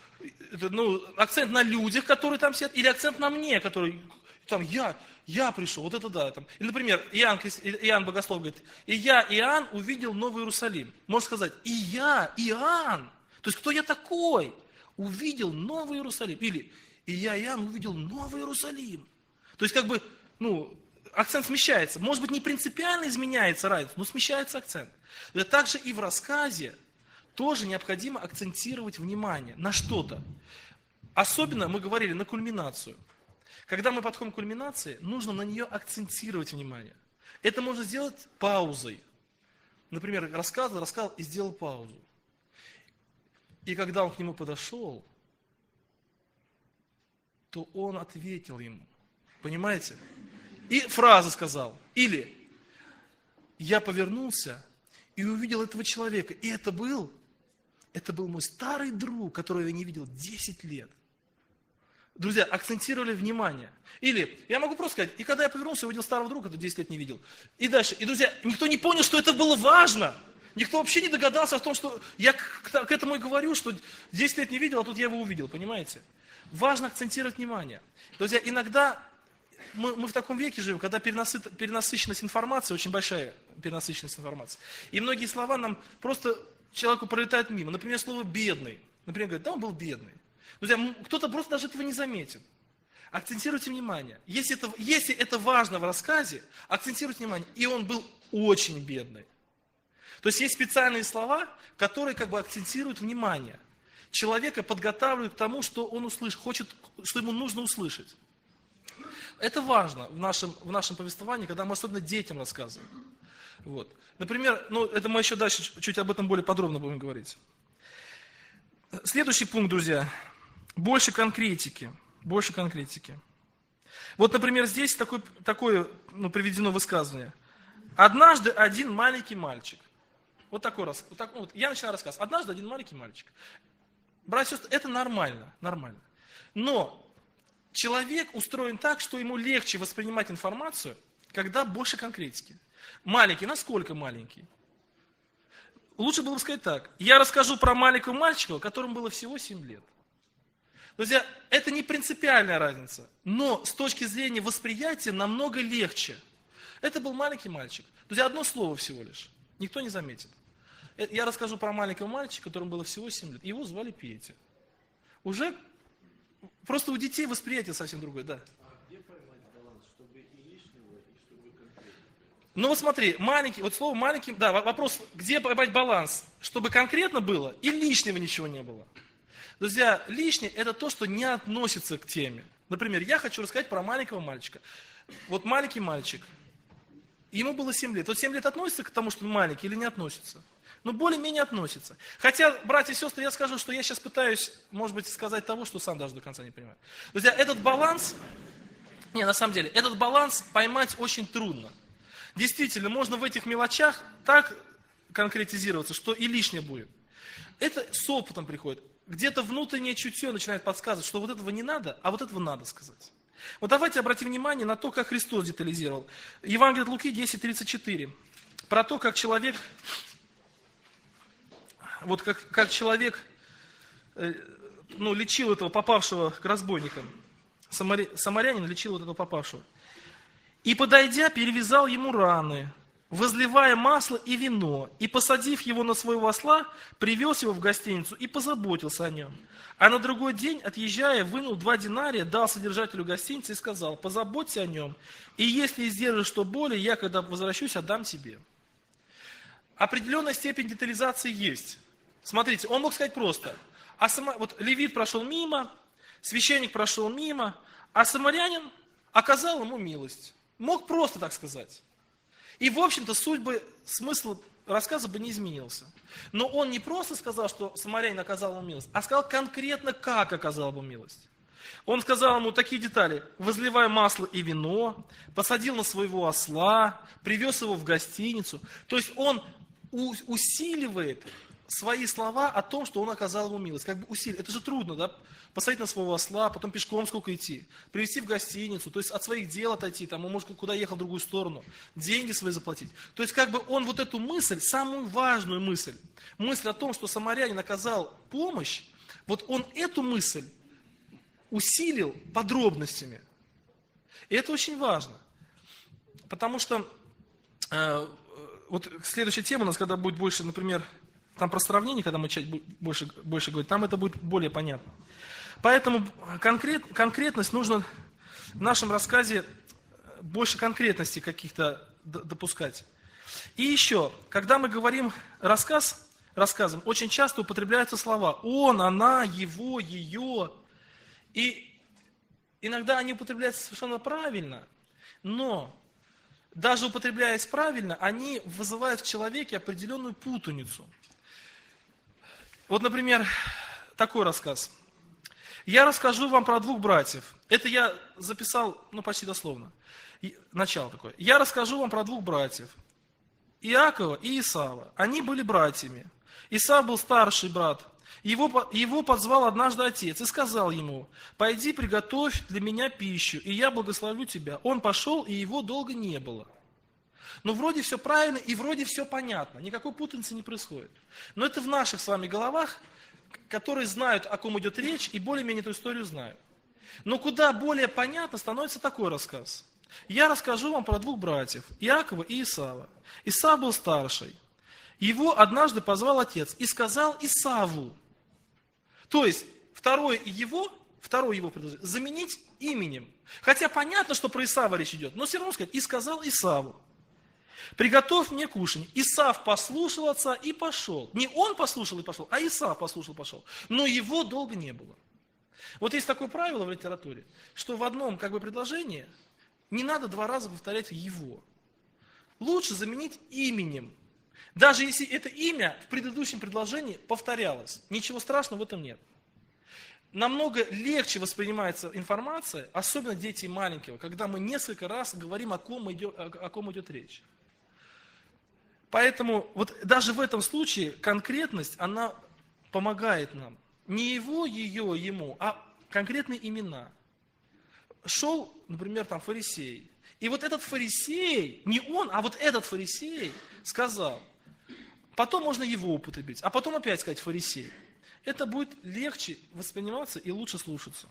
на людях, которые там сидят, или акцент на мне, который там я пришел, вот это да. Там. Или, например, Иоанн Богослов говорит, и я, Иоанн, увидел Новый Иерусалим. Можно сказать, и я, Иоанн, то есть кто я такой, увидел Новый Иерусалим. Или и я, Иоанн, увидел Новый Иерусалим. То есть как бы, акцент смещается. Может быть, не принципиально изменяется разница, но смещается акцент. Также и в рассказе тоже необходимо акцентировать внимание на что-то. Особенно, мы говорили, на кульминацию. Когда мы подходим к кульминации, нужно на нее акцентировать внимание. Это можно сделать паузой. Например, рассказал и сделал паузу. И когда он к нему подошел, то он ответил ему. Понимаете? И фразу сказал. Или я повернулся и увидел этого человека. И это был мой старый друг, которого я не видел 10 лет. Друзья, акцентировали внимание. Или я могу просто сказать, и когда я повернулся, увидел старого друга, который 10 лет не видел. И дальше. И, друзья, никто не понял, что это было важно. Никто вообще не догадался о том, что я к этому и говорю, что 10 лет не видел, а тут я его увидел, понимаете? Важно акцентировать внимание. Друзья, иногда мы в таком веке живем, когда перенасыщенность информации, очень большая перенасыщенность информации. И многие слова нам просто человеку пролетают мимо. Например, слово «бедный». Например, говорят, да, он был бедный. Друзья, кто-то просто даже этого не заметит. Акцентируйте внимание. Если это важно в рассказе, акцентируйте внимание. И он был очень бедный. То есть есть специальные слова, которые как бы акцентируют внимание. Человека подготавливают к тому, что он услышит, что ему нужно услышать. Это важно в нашем повествовании, когда мы особенно детям рассказываем. Вот. Например, это мы еще дальше чуть об этом более подробно будем говорить. Следующий пункт, друзья. Больше конкретики. Больше конкретики. Вот, например, здесь такое приведено высказывание. Однажды один маленький мальчик. Вот такой раз. Я начинаю рассказ. Однажды один маленький мальчик. Братья и сестры, это нормально. Но человек устроен так, что ему легче воспринимать информацию, когда больше конкретики. Маленький, насколько маленький? Лучше было бы сказать так. Я расскажу про маленького мальчика, которому было всего 7 лет. Друзья, это не принципиальная разница, но с точки зрения восприятия намного легче. Это был маленький мальчик. Друзья, одно слово всего лишь. Никто не заметит. Я расскажу про маленького мальчика, которому было всего 7 лет. Его звали Петя. Уже просто у детей восприятие совсем другое, да. А где поймать баланс, чтобы и лишнего, и чтобы конкретно? Ну вот смотри, маленький, вот слово маленький, да, вопрос, где поймать баланс, чтобы конкретно было и лишнего ничего не было. Друзья, лишнее это то, что не относится к теме. Например, я хочу рассказать про маленького мальчика. Вот маленький мальчик, ему было 7 лет. Вот 7 лет относится к тому, что он маленький или не относится? Ну, более-менее относится. Хотя, братья и сестры, я скажу, что я сейчас пытаюсь, может быть, сказать того, что сам даже до конца не понимаю. Друзья, этот баланс, на самом деле, этот баланс поймать очень трудно. Действительно, можно в этих мелочах так конкретизироваться, что и лишнее будет. Это с опытом приходит. где-то внутреннее чутье начинает подсказывать, что вот этого не надо, а вот этого надо сказать. Вот давайте обратим внимание на то, как Христос детализировал. Евангелие от Луки 10:34. Про то, как человек, вот как человек лечил этого попавшего к разбойникам. Самарянин лечил вот этого попавшего. «И, подойдя, перевязал ему раны, возливая масло и вино, и, посадив его на своего осла, привез его в гостиницу и позаботился о нем. А на другой день, отъезжая, вынул 2 динария, дал содержателю гостиницы и сказал: позаботься о нем, и если издержишь что более, я, когда возвращусь, отдам тебе». Определенная степень детализации есть. Смотрите, он мог сказать просто: вот левит прошел мимо, священник прошел мимо, а самарянин оказал ему милость. Мог просто так сказать. И, в общем-то, смысл рассказа бы не изменился. Но он не просто сказал, что самарянин оказал ему милость, а сказал конкретно, как оказал ему милость. Он сказал ему такие детали: возливая масло и вино, посадил на своего осла, привез его в гостиницу. То есть он усиливает свои слова о том, что он оказал ему милость. Как бы усиливает. Это же трудно, да? Посадить на своего осла, потом пешком сколько идти, привезти в гостиницу, то есть от своих дел отойти, там, он может куда ехал в другую сторону, деньги свои заплатить. То есть как бы он вот эту мысль, самую важную мысль о том, что самарянин оказал помощь, вот он эту мысль усилил подробностями. И это очень важно. Потому что вот следующая тема у нас, когда будет больше, например, там про сравнение, когда мы больше говорить, там это будет более понятно. Поэтому конкретность нужно в нашем рассказе, больше конкретности каких-то допускать. И еще, когда мы говорим рассказом, очень часто употребляются слова он, она, его, ее. И иногда они употребляются совершенно правильно, но даже употребляясь правильно, они вызывают в человеке определенную путаницу. Вот, например, такой рассказ. «Я расскажу вам про 2 братьев». Это я записал, почти дословно. Начало такое. «Я расскажу вам про 2 братьев, Иакова и Исава. Они были братьями. Исав был старший брат. Его подзвал однажды отец и сказал ему: пойди, приготовь для меня пищу, и я благословлю тебя. Он пошел, и его долго не было». Ну, вроде все правильно и вроде все понятно, никакой путаницы не происходит. Но это в наших с вами головах, которые знают, о ком идет речь, и более-менее эту историю знают. Но куда более понятно становится такой рассказ. «Я расскажу вам про 2 братьев, Иакова и Исава. Исав был старший. Его однажды позвал отец и сказал Исаву». То есть, второе его предложение заменить именем. Хотя понятно, что про Исава речь идет, но все равно сказать: «И сказал Исаву: приготовь мне кушанье». Исав послушал отца и пошел. Не он послушал и пошел, а Исав послушал и пошел. Но его долго не было. Вот есть такое правило в литературе, что в одном предложении не надо 2 раза повторять его. Лучше заменить именем. Даже если это имя в предыдущем предложении повторялось. Ничего страшного в этом нет. Намного легче воспринимается информация, особенно дети маленькие, когда мы несколько раз говорим, о ком идет речь. Поэтому вот даже в этом случае конкретность, она помогает нам. Не его, ее, ему, а конкретные имена. Шел, например, там фарисей. И вот этот фарисей, не он, а вот этот фарисей сказал. Потом можно его употребить, а потом опять сказать фарисей. Это будет легче восприниматься и лучше слушаться.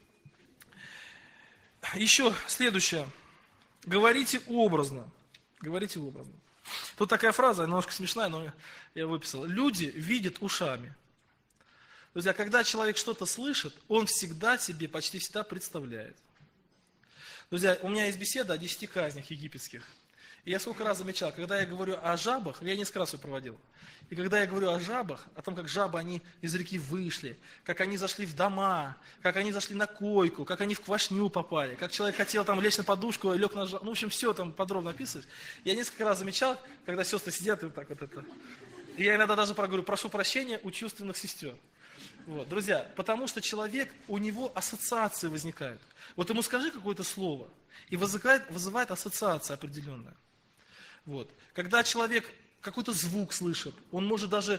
Еще следующее. Говорите образно. Говорите образно. Тут такая фраза, немножко смешная, но я выписал. Люди видят ушами. Друзья, когда человек что-то слышит, он всегда себе, почти всегда представляет. Друзья, у меня есть беседа о 10 казнях египетских. И я сколько раз замечал, когда я говорю о жабах, я несколько раз ее проводил, и когда я говорю о жабах, о том, как жабы, они из реки вышли, как они зашли в дома, как они зашли на койку, как они в квашню попали, как человек хотел там лечь на подушку, лег на жабу, в общем, все там подробно описывать. Я несколько раз замечал, когда сестры сидят и так вот это. И я иногда даже говорю: прошу прощения у чувственных сестер. Вот, друзья, потому что человек, у него ассоциации возникают. Вот ему скажи какое-то слово, и вызывает ассоциация определенная. Вот. Когда человек какой-то звук слышит, он может даже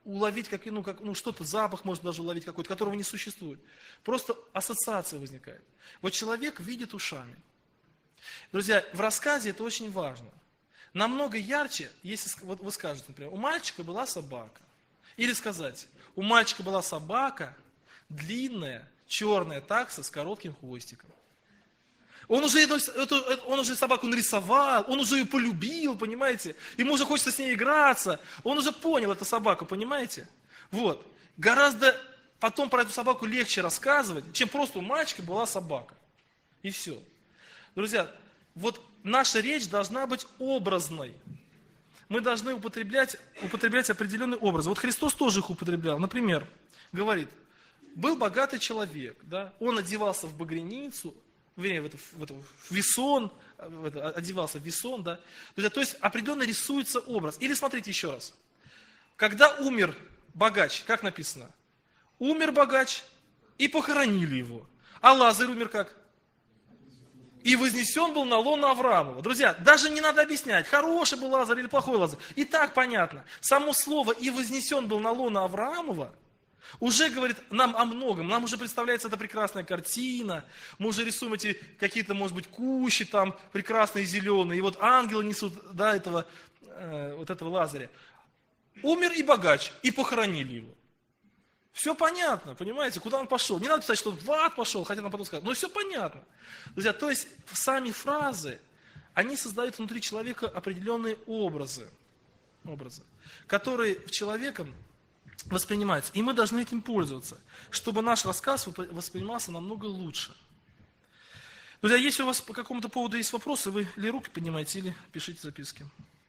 уловить что-то, запах может даже уловить какой-то, которого не существует. Просто ассоциация возникает. Вот человек видит ушами. Друзья, в рассказе это очень важно. Намного ярче, если вот вы скажете, например, у мальчика была собака. Или сказать, у мальчика была собака, длинная, черная такса с коротким хвостиком. Он уже собаку нарисовал, он уже ее полюбил, понимаете? Ему уже хочется с ней играться. Он уже понял эту собаку, понимаете? Вот. Гораздо потом про эту собаку легче рассказывать, чем просто у мальчика была собака. И все. Друзья, вот наша речь должна быть образной. Мы должны употреблять определенные образы. Вот Христос тоже их употреблял. Например, говорит, был богатый человек, да? Он одевался в багряницу, в весон, одевался в весон, да? То есть определенно рисуется образ. Или смотрите еще раз. Когда умер богач, как написано? Умер богач и похоронили его. А Лазарь умер как? И вознесен был на лоно Авраамова. Друзья, даже не надо объяснять, хороший был Лазарь или плохой Лазарь. И так понятно. Само слово «и вознесен был на лоно Авраамова» уже говорит нам о многом. Нам уже представляется эта прекрасная картина. Мы уже рисуем эти какие-то, может быть, кущи там прекрасные зеленые. И вот ангелы несут, да, этого Лазаря. Умер и богач, и похоронили его. Все понятно, понимаете, куда он пошел. Не надо писать, что в ад пошел, хотя нам потом сказать. Но все понятно. Друзья, то есть сами фразы, они создают внутри человека определенные образы, которые человеком воспринимаются. И мы должны этим пользоваться, чтобы наш рассказ воспринимался намного лучше. Друзья, если у вас по какому-то поводу есть вопросы, вы или руки поднимаете, или пишите записки.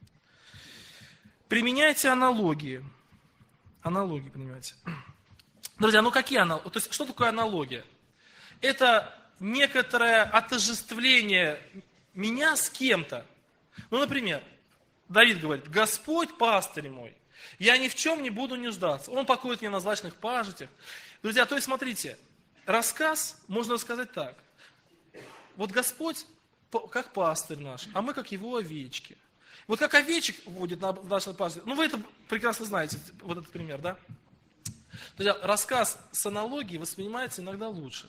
Применяйте аналогии. Аналогии, понимаете. Друзья, какие аналогии? То есть, что такое аналогия? Это некоторое отождествление меня с кем-то. Например, Давид говорит, Господь пастырь мой, я ни в чем не буду нуждаться. Он покоит меня на злачных пажитях. Друзья, то есть, смотрите, рассказ можно сказать так. Вот Господь как пастырь наш, а мы как его овечки. Вот как овечек водит на злачных пажитях. Вы это прекрасно знаете, вот этот пример, да? Друзья, рассказ с аналогией воспринимается иногда лучше.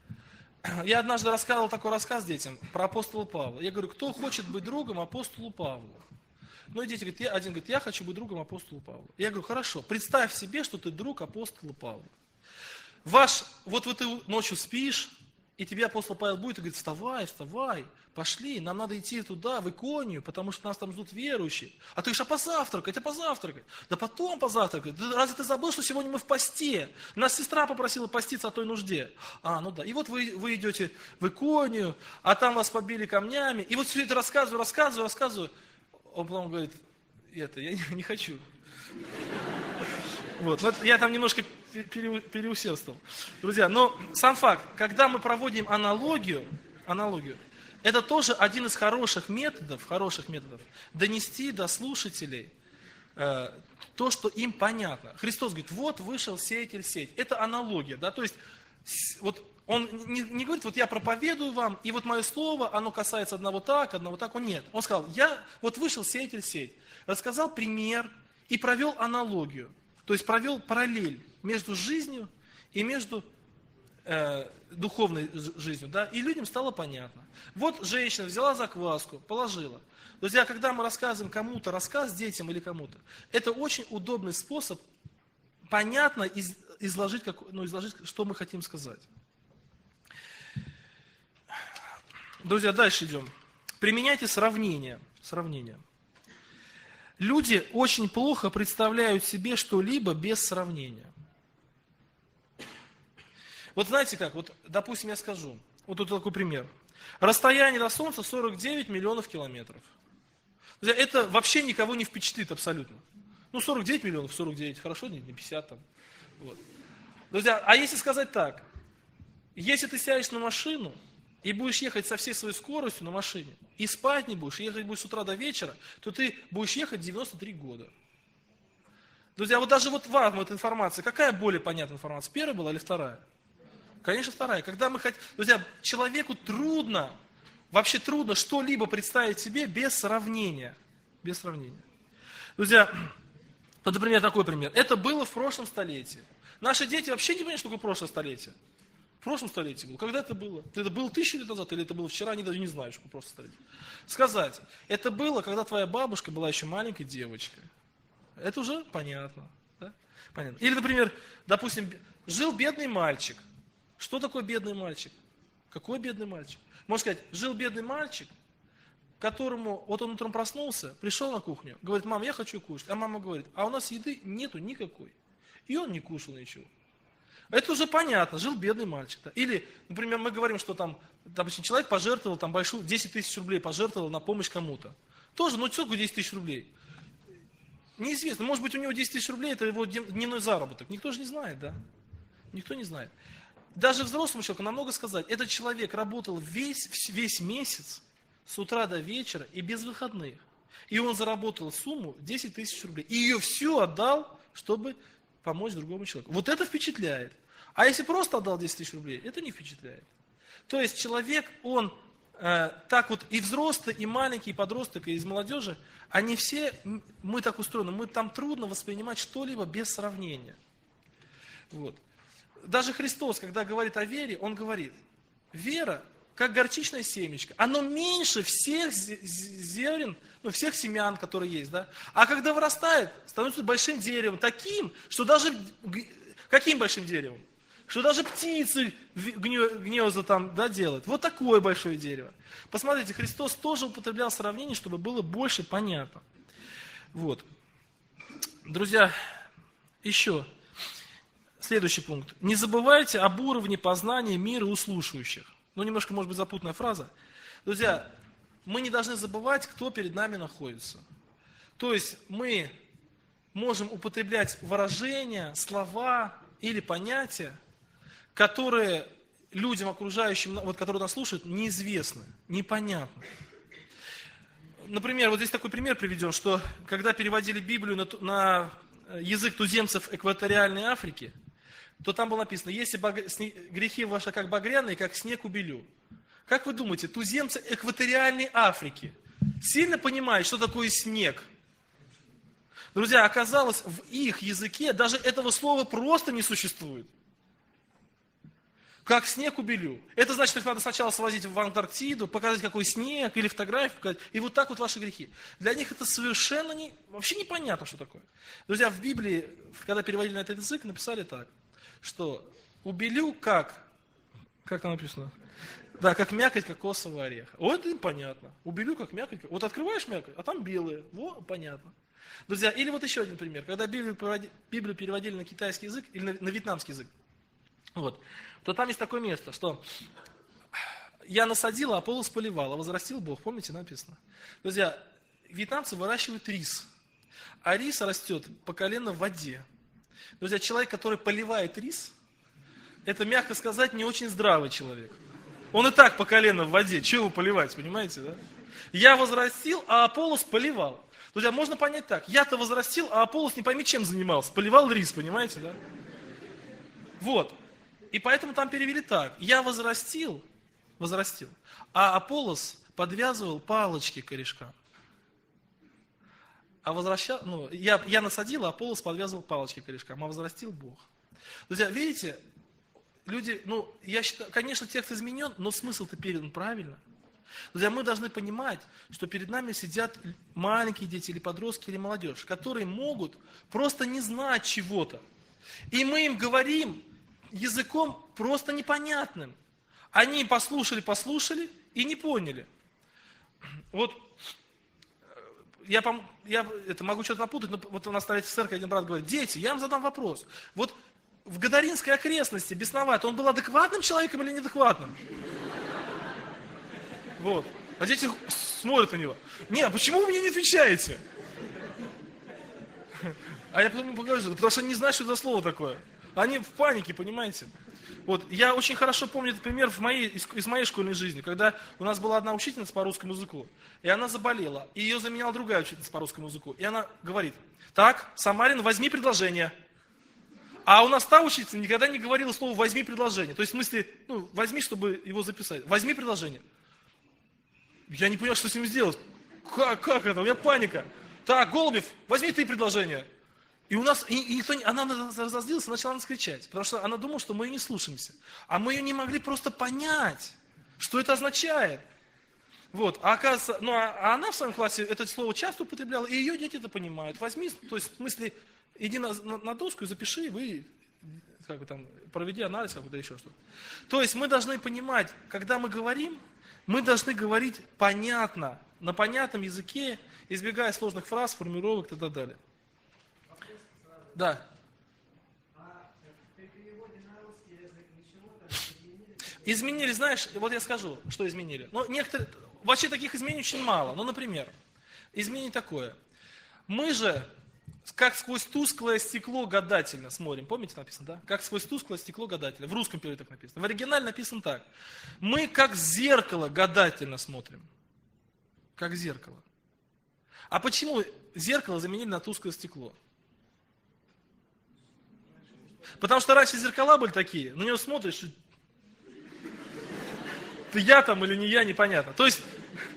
Я однажды рассказывал такой рассказ детям про апостола Павла. Я говорю, кто хочет быть другом апостолу Павлу? И дети говорят, один говорит, я хочу быть другом апостола Павла. Я говорю, хорошо, представь себе, что ты друг апостола Павла. Вот ты ночью спишь, и тебе апостол Павел будет и говорит, вставай, пошли, нам надо идти туда, в Иконию, потому что нас там ждут верующие. А ты говоришь, а позавтракать? Да потом позавтракать. Разве ты забыл, что сегодня мы в посте? Нас сестра попросила поститься о той нужде. Да. И вот вы идете в Иконию, а там вас побили камнями. И вот все это рассказываю. Он потом говорит, я не хочу. Я там немножко переусердствовал. Друзья, но сам факт, когда мы проводим аналогию, это тоже один из хороших методов донести до слушателей то, что им понятно. Христос говорит, вот вышел сеятель сеять. Это аналогия, да, то есть вот он не говорит, вот я проповедую вам, и вот мое слово, оно касается одного так. Он нет. Он сказал, вот вышел сеятель сеять. Рассказал пример и провел аналогию. То есть провел параллель между жизнью и между духовной жизнью. Да? И людям стало понятно. Вот женщина взяла закваску, положила. Друзья, когда мы рассказываем кому-то рассказ, детям или кому-то, это очень удобный способ понятно изложить, что мы хотим сказать. Друзья, дальше идем. Применяйте сравнение. Люди очень плохо представляют себе что-либо без сравнения. Вот знаете как, допустим, я скажу, вот тут такой пример. Расстояние до Солнца 49 миллионов километров. Друзья, это вообще никого не впечатлит абсолютно. 49 миллионов, 49, хорошо, не 50 там. Вот. Друзья, а если сказать так, если ты сядешь на машину и будешь ехать со всей своей скоростью на машине, и спать не будешь, ехать будешь с утра до вечера, то ты будешь ехать 93 года. Друзья, даже вам эта информация, какая более понятная информация, первая была или вторая? Конечно, вторая. Друзья, человеку трудно что-либо представить себе без сравнения. Друзья, Вот, например, такой пример. Это было в прошлом столетии. Наши дети вообще не понимают, что такое прошлое столетие. В прошлом столетии было. Когда это было? Это было 1000 лет назад или это было вчера, они даже не знают, что такое прошлое столетие. Сказать, это было, когда твоя бабушка была еще маленькой девочкой. Это уже понятно. Да? Понятно. Или, например, допустим, жил бедный мальчик. Что такое бедный мальчик? Какой бедный мальчик? Можно сказать, жил бедный мальчик, которому, вот он утром проснулся, пришел на кухню, говорит: мам, я хочу кушать. А мама говорит: а у нас еды нету никакой. И он не кушал ничего. Это уже понятно, жил бедный мальчик. Да? Или, например, мы говорим, что там, допустим, человек пожертвовал там большую, 10 тысяч рублей, пожертвовал на помощь кому-то. Тоже, ну сколько 10 тысяч рублей? Неизвестно, может быть, у него 10 тысяч рублей, это его дневной заработок. Никто же не знает, да? Никто не знает. Даже взрослому человеку намного сказать, этот человек работал весь месяц, с утра до вечера и без выходных. И он заработал сумму 10 тысяч рублей. И ее все отдал, чтобы помочь другому человеку. Вот это впечатляет. А если просто отдал 10 тысяч рублей, это не впечатляет. То есть человек, он так вот и взрослый, и маленький, и подросток, и из молодежи, они все, мы так устроены, мы там трудно воспринимать что-либо без сравнения. Вот. Даже Христос, когда говорит о вере, Он говорит: вера, как горчичное семечко, оно меньше всех зерен, ну, всех семян, которые есть, да? А когда вырастает, становится большим деревом, таким, что даже, каким большим деревом? Что даже птицы гнезда там, да, делают. Вот такое большое дерево. Посмотрите, Христос тоже употреблял сравнение, чтобы было больше понятно. Вот. Друзья, еще следующий пункт. Не забывайте об уровне познания мира у слушающих. Ну, немножко, может быть, запутанная фраза. Друзья, мы не должны забывать, кто перед нами находится. То есть мы можем употреблять выражения, слова или понятия, которые людям окружающим, вот, которые нас слушают, неизвестны, непонятны. Например, вот здесь такой пример приведем, что когда переводили Библию на язык туземцев экваториальной Африки, то там было написано: если грехи ваши как багряные, как снег убелю. Как вы думаете, туземцы экваториальной Африки сильно понимают, что такое снег? Друзья, оказалось, в их языке даже этого слова просто не существует. Как снег убелю. Это значит, что их надо сначала свозить в Антарктиду, показать, какой снег, или фотографию показать, и вот так вот ваши грехи. Для них это совершенно вообще непонятно, что такое. Друзья, в Библии, когда переводили на этот язык, написали так, что убелю как там написано? Да, как мякоть кокосового ореха. Вот это понятно. Убелю как мякоть. Вот открываешь мякоть, а там белые. Вот, понятно. Друзья, или вот еще один пример. Когда Библию переводили на китайский язык или на вьетнамский язык, вот, то там есть такое место, что я насадил, а Аполлос поливал, а возрастил Бог. Помните, написано? Друзья, вьетнамцы выращивают рис, а рис растет по колено в воде. Друзья, человек, который поливает рис, это, мягко сказать, не очень здравый человек. Он и так по колено в воде, чего его поливать, понимаете, да? Я возрастил, а Аполлос поливал. Друзья, можно понять так, я-то возрастил, а Аполлос не пойми чем занимался, поливал рис, понимаете, да? Вот. И поэтому там перевели так: я возрастил, а Аполлос подвязывал палочки к корешкам. А возвращал, ну, я насадил, а Аполлос подвязывал палочки к корешкам, а возрастил Бог. Друзья, видите, люди, ну, я считаю, конечно, текст изменен, но смысл-то передан правильно. Друзья, мы должны понимать, что перед нами сидят маленькие дети, или подростки, или молодежь, которые могут просто не знать чего-то. И мы им говорим языком просто непонятным. Они послушали и не поняли. Вот я это могу что-то напутать, но вот у нас в церкви один брат говорит: дети, я вам задам вопрос. Вот в Гадаринской окрестности бесноват, он был адекватным человеком или неадекватным? Вот. А дети смотрят на него. Нет, почему вы мне не отвечаете? А я потом говорю: потому что они не знают, что это за слово такое. Они в панике, понимаете? Вот, я очень хорошо помню этот пример из моей школьной жизни, когда у нас была одна учительница по русскому языку, и она заболела, и ее заменяла другая учительница по русскому языку, и она говорит: так, Самарин, возьми предложение. А у нас та учительница никогда не говорила слово «возьми предложение». То есть в смысле, ну, возьми, чтобы его записать. Возьми предложение. Я не понял, что с ним сделать. Как это? У меня паника. Так, Голубев, возьми ты предложение. И у нас, и никто, она разозлилась и начала нас кричать, потому что она думала, что мы ее не слушаемся. А мы ее не могли просто понять, что это означает. Вот, а оказывается, а она в своем классе это слово часто употребляла, и ее дети это понимают. Возьми, то есть, в смысле, иди на доску и запиши, вы, как бы там, проведи анализ, какой-то еще что-то. То есть мы должны понимать, когда мы говорим, мы должны говорить понятно, на понятном языке, избегая сложных фраз, формулировок и так далее. Да. Изменили, знаешь, вот я скажу, что изменили. Но некоторые, вообще таких изменений очень мало. Ну, например, изменение такое. Мы же, как сквозь тусклое стекло гадательно смотрим. Помните, написано, да? Как сквозь тусклое стекло гадательно. В русском переводе так написано. В оригинале написано так. Мы как в зеркало гадательно смотрим. Как в зеркало. А почему зеркало заменили на тусклое стекло? Потому что раньше зеркала были такие, на него смотришь, ты я там или не я, непонятно. То есть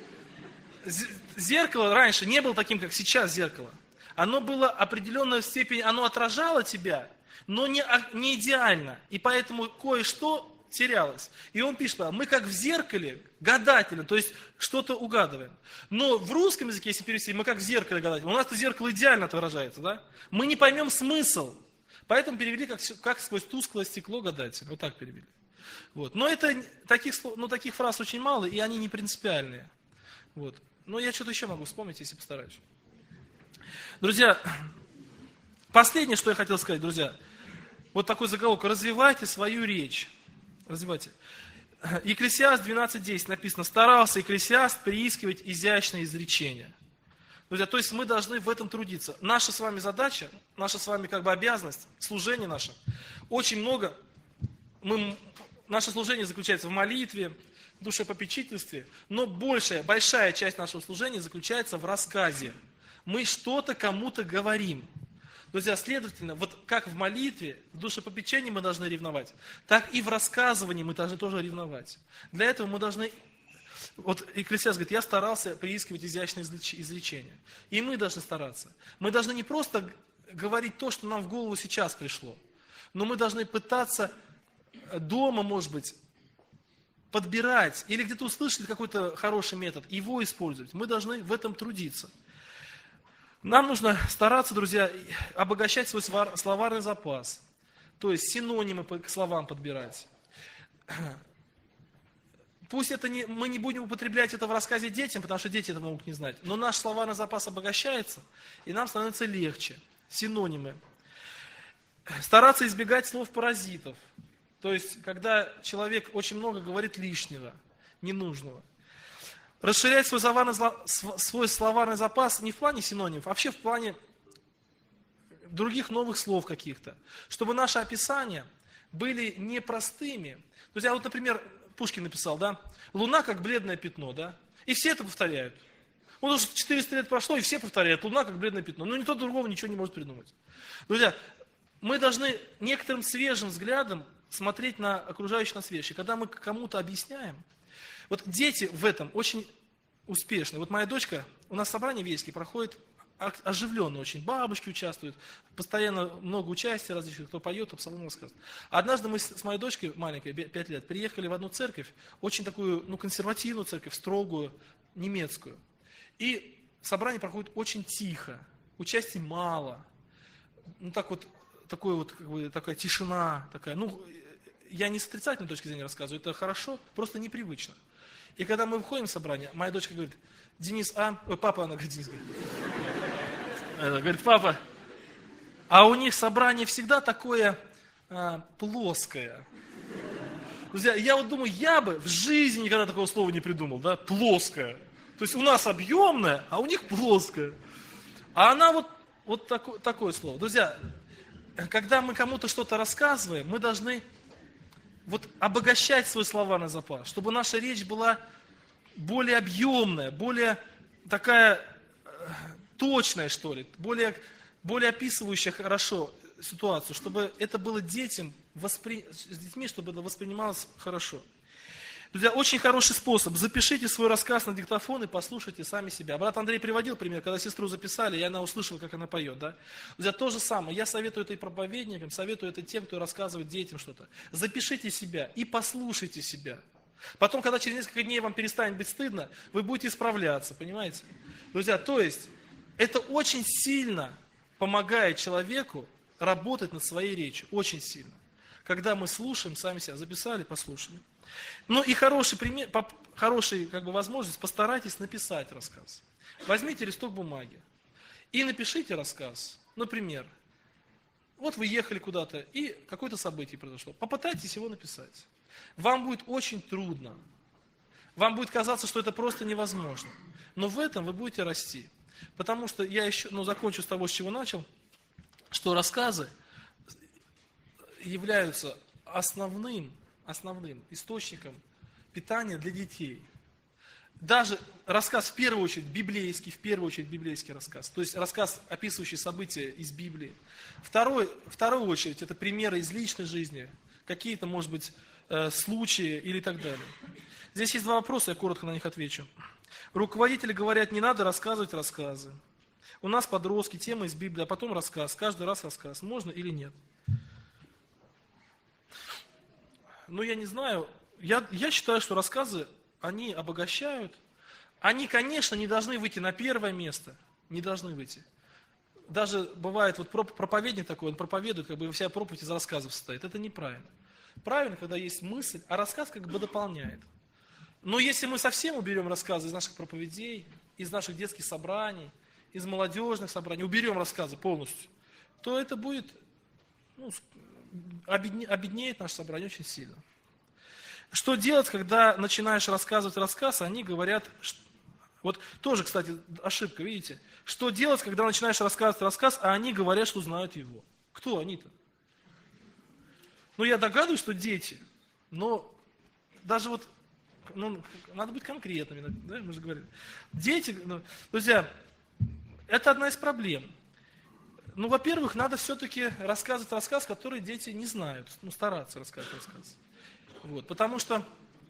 зеркало раньше не было таким, как сейчас зеркало. Оно было определенной степени, оно отражало тебя, но не идеально. И поэтому кое-что терялось. И он пишет, мы как в зеркале гадательно, то есть что-то угадываем. Но в русском языке, если перевести, мы как в зеркале гадательно. У нас это зеркало идеально отображается, да? Мы не поймем смысл. Поэтому перевели как сквозь тусклое стекло гадательно. Вот так перевели. Вот. Но это таких фраз очень мало, и они не принципиальные. Вот. Но я что-то еще могу вспомнить, если постараюсь. Друзья, последнее, что я хотел сказать, друзья. Вот такой заголовок. Развивайте свою речь. Развивайте. Екклесиаст 12:10 написано. Старался Екклесиаст приискивать изящные изречения. Друзья, то есть мы должны в этом трудиться. Наша с вами задача, наша с вами как бы обязанность, служение наше. Очень много, наше служение заключается в молитве, в душепопечительстве, но большая часть нашего служения заключается в рассказе. Мы что-то кому-то говорим. Друзья, следовательно, вот как в молитве, в душепопечении мы должны ревновать, так и в рассказывании мы должны тоже ревновать. Для этого мы должны... Вот Екклесиаст говорит, я старался приискивать изящные изречения. И мы должны стараться. Мы должны не просто говорить то, что нам в голову сейчас пришло, но мы должны пытаться дома, может быть, подбирать, или где-то услышали какой-то хороший метод, его использовать. Мы должны в этом трудиться. Нам нужно стараться, друзья, обогащать свой словарный запас, то есть синонимы к словам подбирать. Пусть мы не будем употреблять это в рассказе детям, потому что дети это могут не знать, но наш словарный запас обогащается, и нам становится легче. Синонимы. Стараться избегать слов-паразитов. То есть, когда человек очень много говорит лишнего, ненужного. Расширять свой словарный запас не в плане синонимов, а вообще в плане других новых слов каких-то. Чтобы наши описания были непростыми. Друзья, вот, например, Пушкин написал, да, луна как бледное пятно, да, и все это повторяют. Вот уже 400 лет прошло, и все повторяют, луна как бледное пятно. Но никто другого ничего не может придумать. Друзья, мы должны некоторым свежим взглядом смотреть на окружающие нас вещи. Когда мы кому-то объясняем, вот дети в этом очень успешны. Вот моя дочка, у нас собрание вельские проходит оживленно очень. Бабушки участвуют, постоянно много участия различных, кто поет, кто псалмы рассказывает. Однажды мы с моей дочкой, маленькой, 5 лет, приехали в одну церковь, очень такую, консервативную церковь, строгую, немецкую. И собрание проходит очень тихо, участия мало. Такая тишина, такая, я не с отрицательной точки зрения рассказываю, это хорошо, просто непривычно. И когда мы выходим в собрание, моя дочка говорит, папа, она говорит, Денис, говорит, папа, а у них собрание всегда такое плоское. Друзья, я вот думаю, я бы в жизни никогда такого слова не придумал, да, плоское. То есть у нас объемное, а у них плоское. А она вот такое слово. Друзья, когда мы кому-то что-то рассказываем, мы должны обогащать свой словарный запас, чтобы наша речь была более объемная, более такая точная, что ли, более описывающая хорошо ситуацию, чтобы это было с детьми, чтобы это воспринималось хорошо. Друзья, очень хороший способ. Запишите свой рассказ на диктофон и послушайте сами себя. Брат Андрей приводил пример, когда сестру записали, и она услышала, как она поет. Да? Друзья, то же самое. Я советую это и проповедникам, советую это тем, кто рассказывает детям что-то. Запишите себя и послушайте себя. Потом, когда через несколько дней вам перестанет быть стыдно, вы будете исправляться, понимаете? Друзья, то есть, это очень сильно помогает человеку работать над своей речью. Очень сильно. Когда мы слушаем сами себя, записали, послушали. Ну и хороший пример, хорошая возможность, постарайтесь написать рассказ. Возьмите листок бумаги и напишите рассказ. Например, вот вы ехали куда-то, и какое-то событие произошло. Попытайтесь его написать. Вам будет очень трудно. Вам будет казаться, что это просто невозможно. Но в этом вы будете расти. Потому что я еще, закончу с того, с чего начал, что рассказы являются основным источником питания для детей. Даже рассказ в первую очередь библейский рассказ, то есть рассказ, описывающий события из Библии. В вторую очередь это примеры из личной жизни, какие-то, может быть, случаи или так далее. Здесь есть два вопроса, я коротко на них отвечу. Руководители говорят, не надо рассказывать рассказы. У нас подростки, тема из Библии, а потом рассказ, каждый раз рассказ. Можно или нет? Я не знаю. Я считаю, что рассказы, они обогащают. Они, конечно, не должны выйти на первое место. Не должны выйти. Даже бывает, проповедник такой, он проповедует, вся проповедь из рассказов состоит. Это неправильно. Правильно, когда есть мысль, а рассказ дополняет. Но если мы совсем уберем рассказы из наших проповедей, из наших детских собраний, из молодежных собраний, уберем рассказы полностью, то это будет, обеднеет наше собрание очень сильно. Что делать, когда начинаешь рассказывать рассказ, они говорят, тоже, кстати, ошибка, видите? Что делать, когда начинаешь рассказывать рассказ, а они говорят, что знают его? Кто они-то? Я догадываюсь, что дети, но даже надо быть конкретными, да, мы же говорили. Дети, друзья, это одна из проблем. Во-первых, надо все-таки рассказывать рассказ, который дети не знают, стараться рассказывать рассказ. Потому что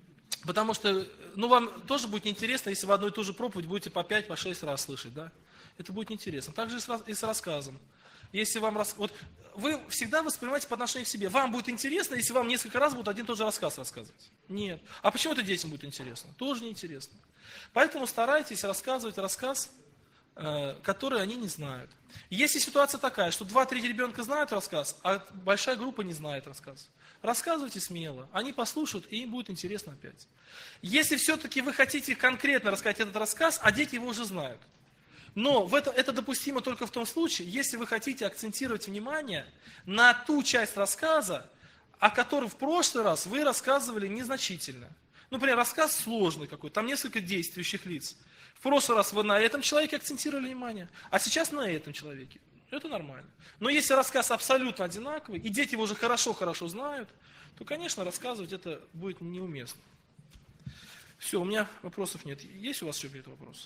вам тоже будет неинтересно, если вы одну и ту же проповедь будете по 5, по 6 раз слышать, да? Это будет неинтересно. Так же и с рассказом. Если вы всегда воспринимаете по отношению к себе. Вам будет интересно, если вам несколько раз будут один и тот же рассказ рассказывать. Нет. А почему это детям будет интересно? Тоже неинтересно. Поэтому старайтесь рассказывать рассказ, который они не знают. Если ситуация такая, что 2-3 ребенка знают рассказ, а большая группа не знает рассказ, рассказывайте смело. Они послушают, и им будет интересно опять. Если все-таки вы хотите конкретно рассказать этот рассказ, а дети его уже знают, но это допустимо только в том случае, если вы хотите акцентировать внимание на ту часть рассказа, о которой в прошлый раз вы рассказывали незначительно. Например, рассказ сложный какой-то, там несколько действующих лиц. В прошлый раз вы на этом человеке акцентировали внимание, а сейчас на этом человеке. Это нормально. Но если рассказ абсолютно одинаковый, и дети его уже хорошо знают, то, конечно, рассказывать это будет неуместно. Все, у меня вопросов нет. Есть у вас еще какие-то вопросы?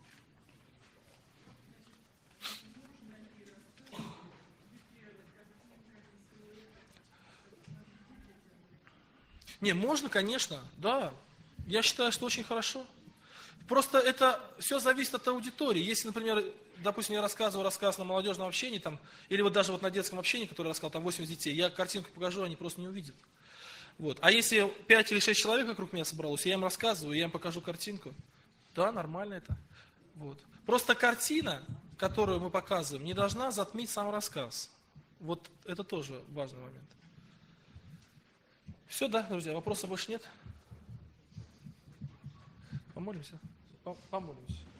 Не, можно, конечно, да. Я считаю, что очень хорошо. Просто это все зависит от аудитории. Если, например, допустим, я рассказываю рассказ на молодежном общении, или даже на детском общении, который я рассказал, там 80 детей, я картинку покажу, они просто не увидят. А если 5 или 6 человек вокруг меня собралось, я им рассказываю, я им покажу картинку, да, нормально это. Просто картина, которую мы показываем, не должна затмить сам рассказ. Это тоже важный момент. Все, да, друзья, вопросов больше нет? Помолимся? Помолимся.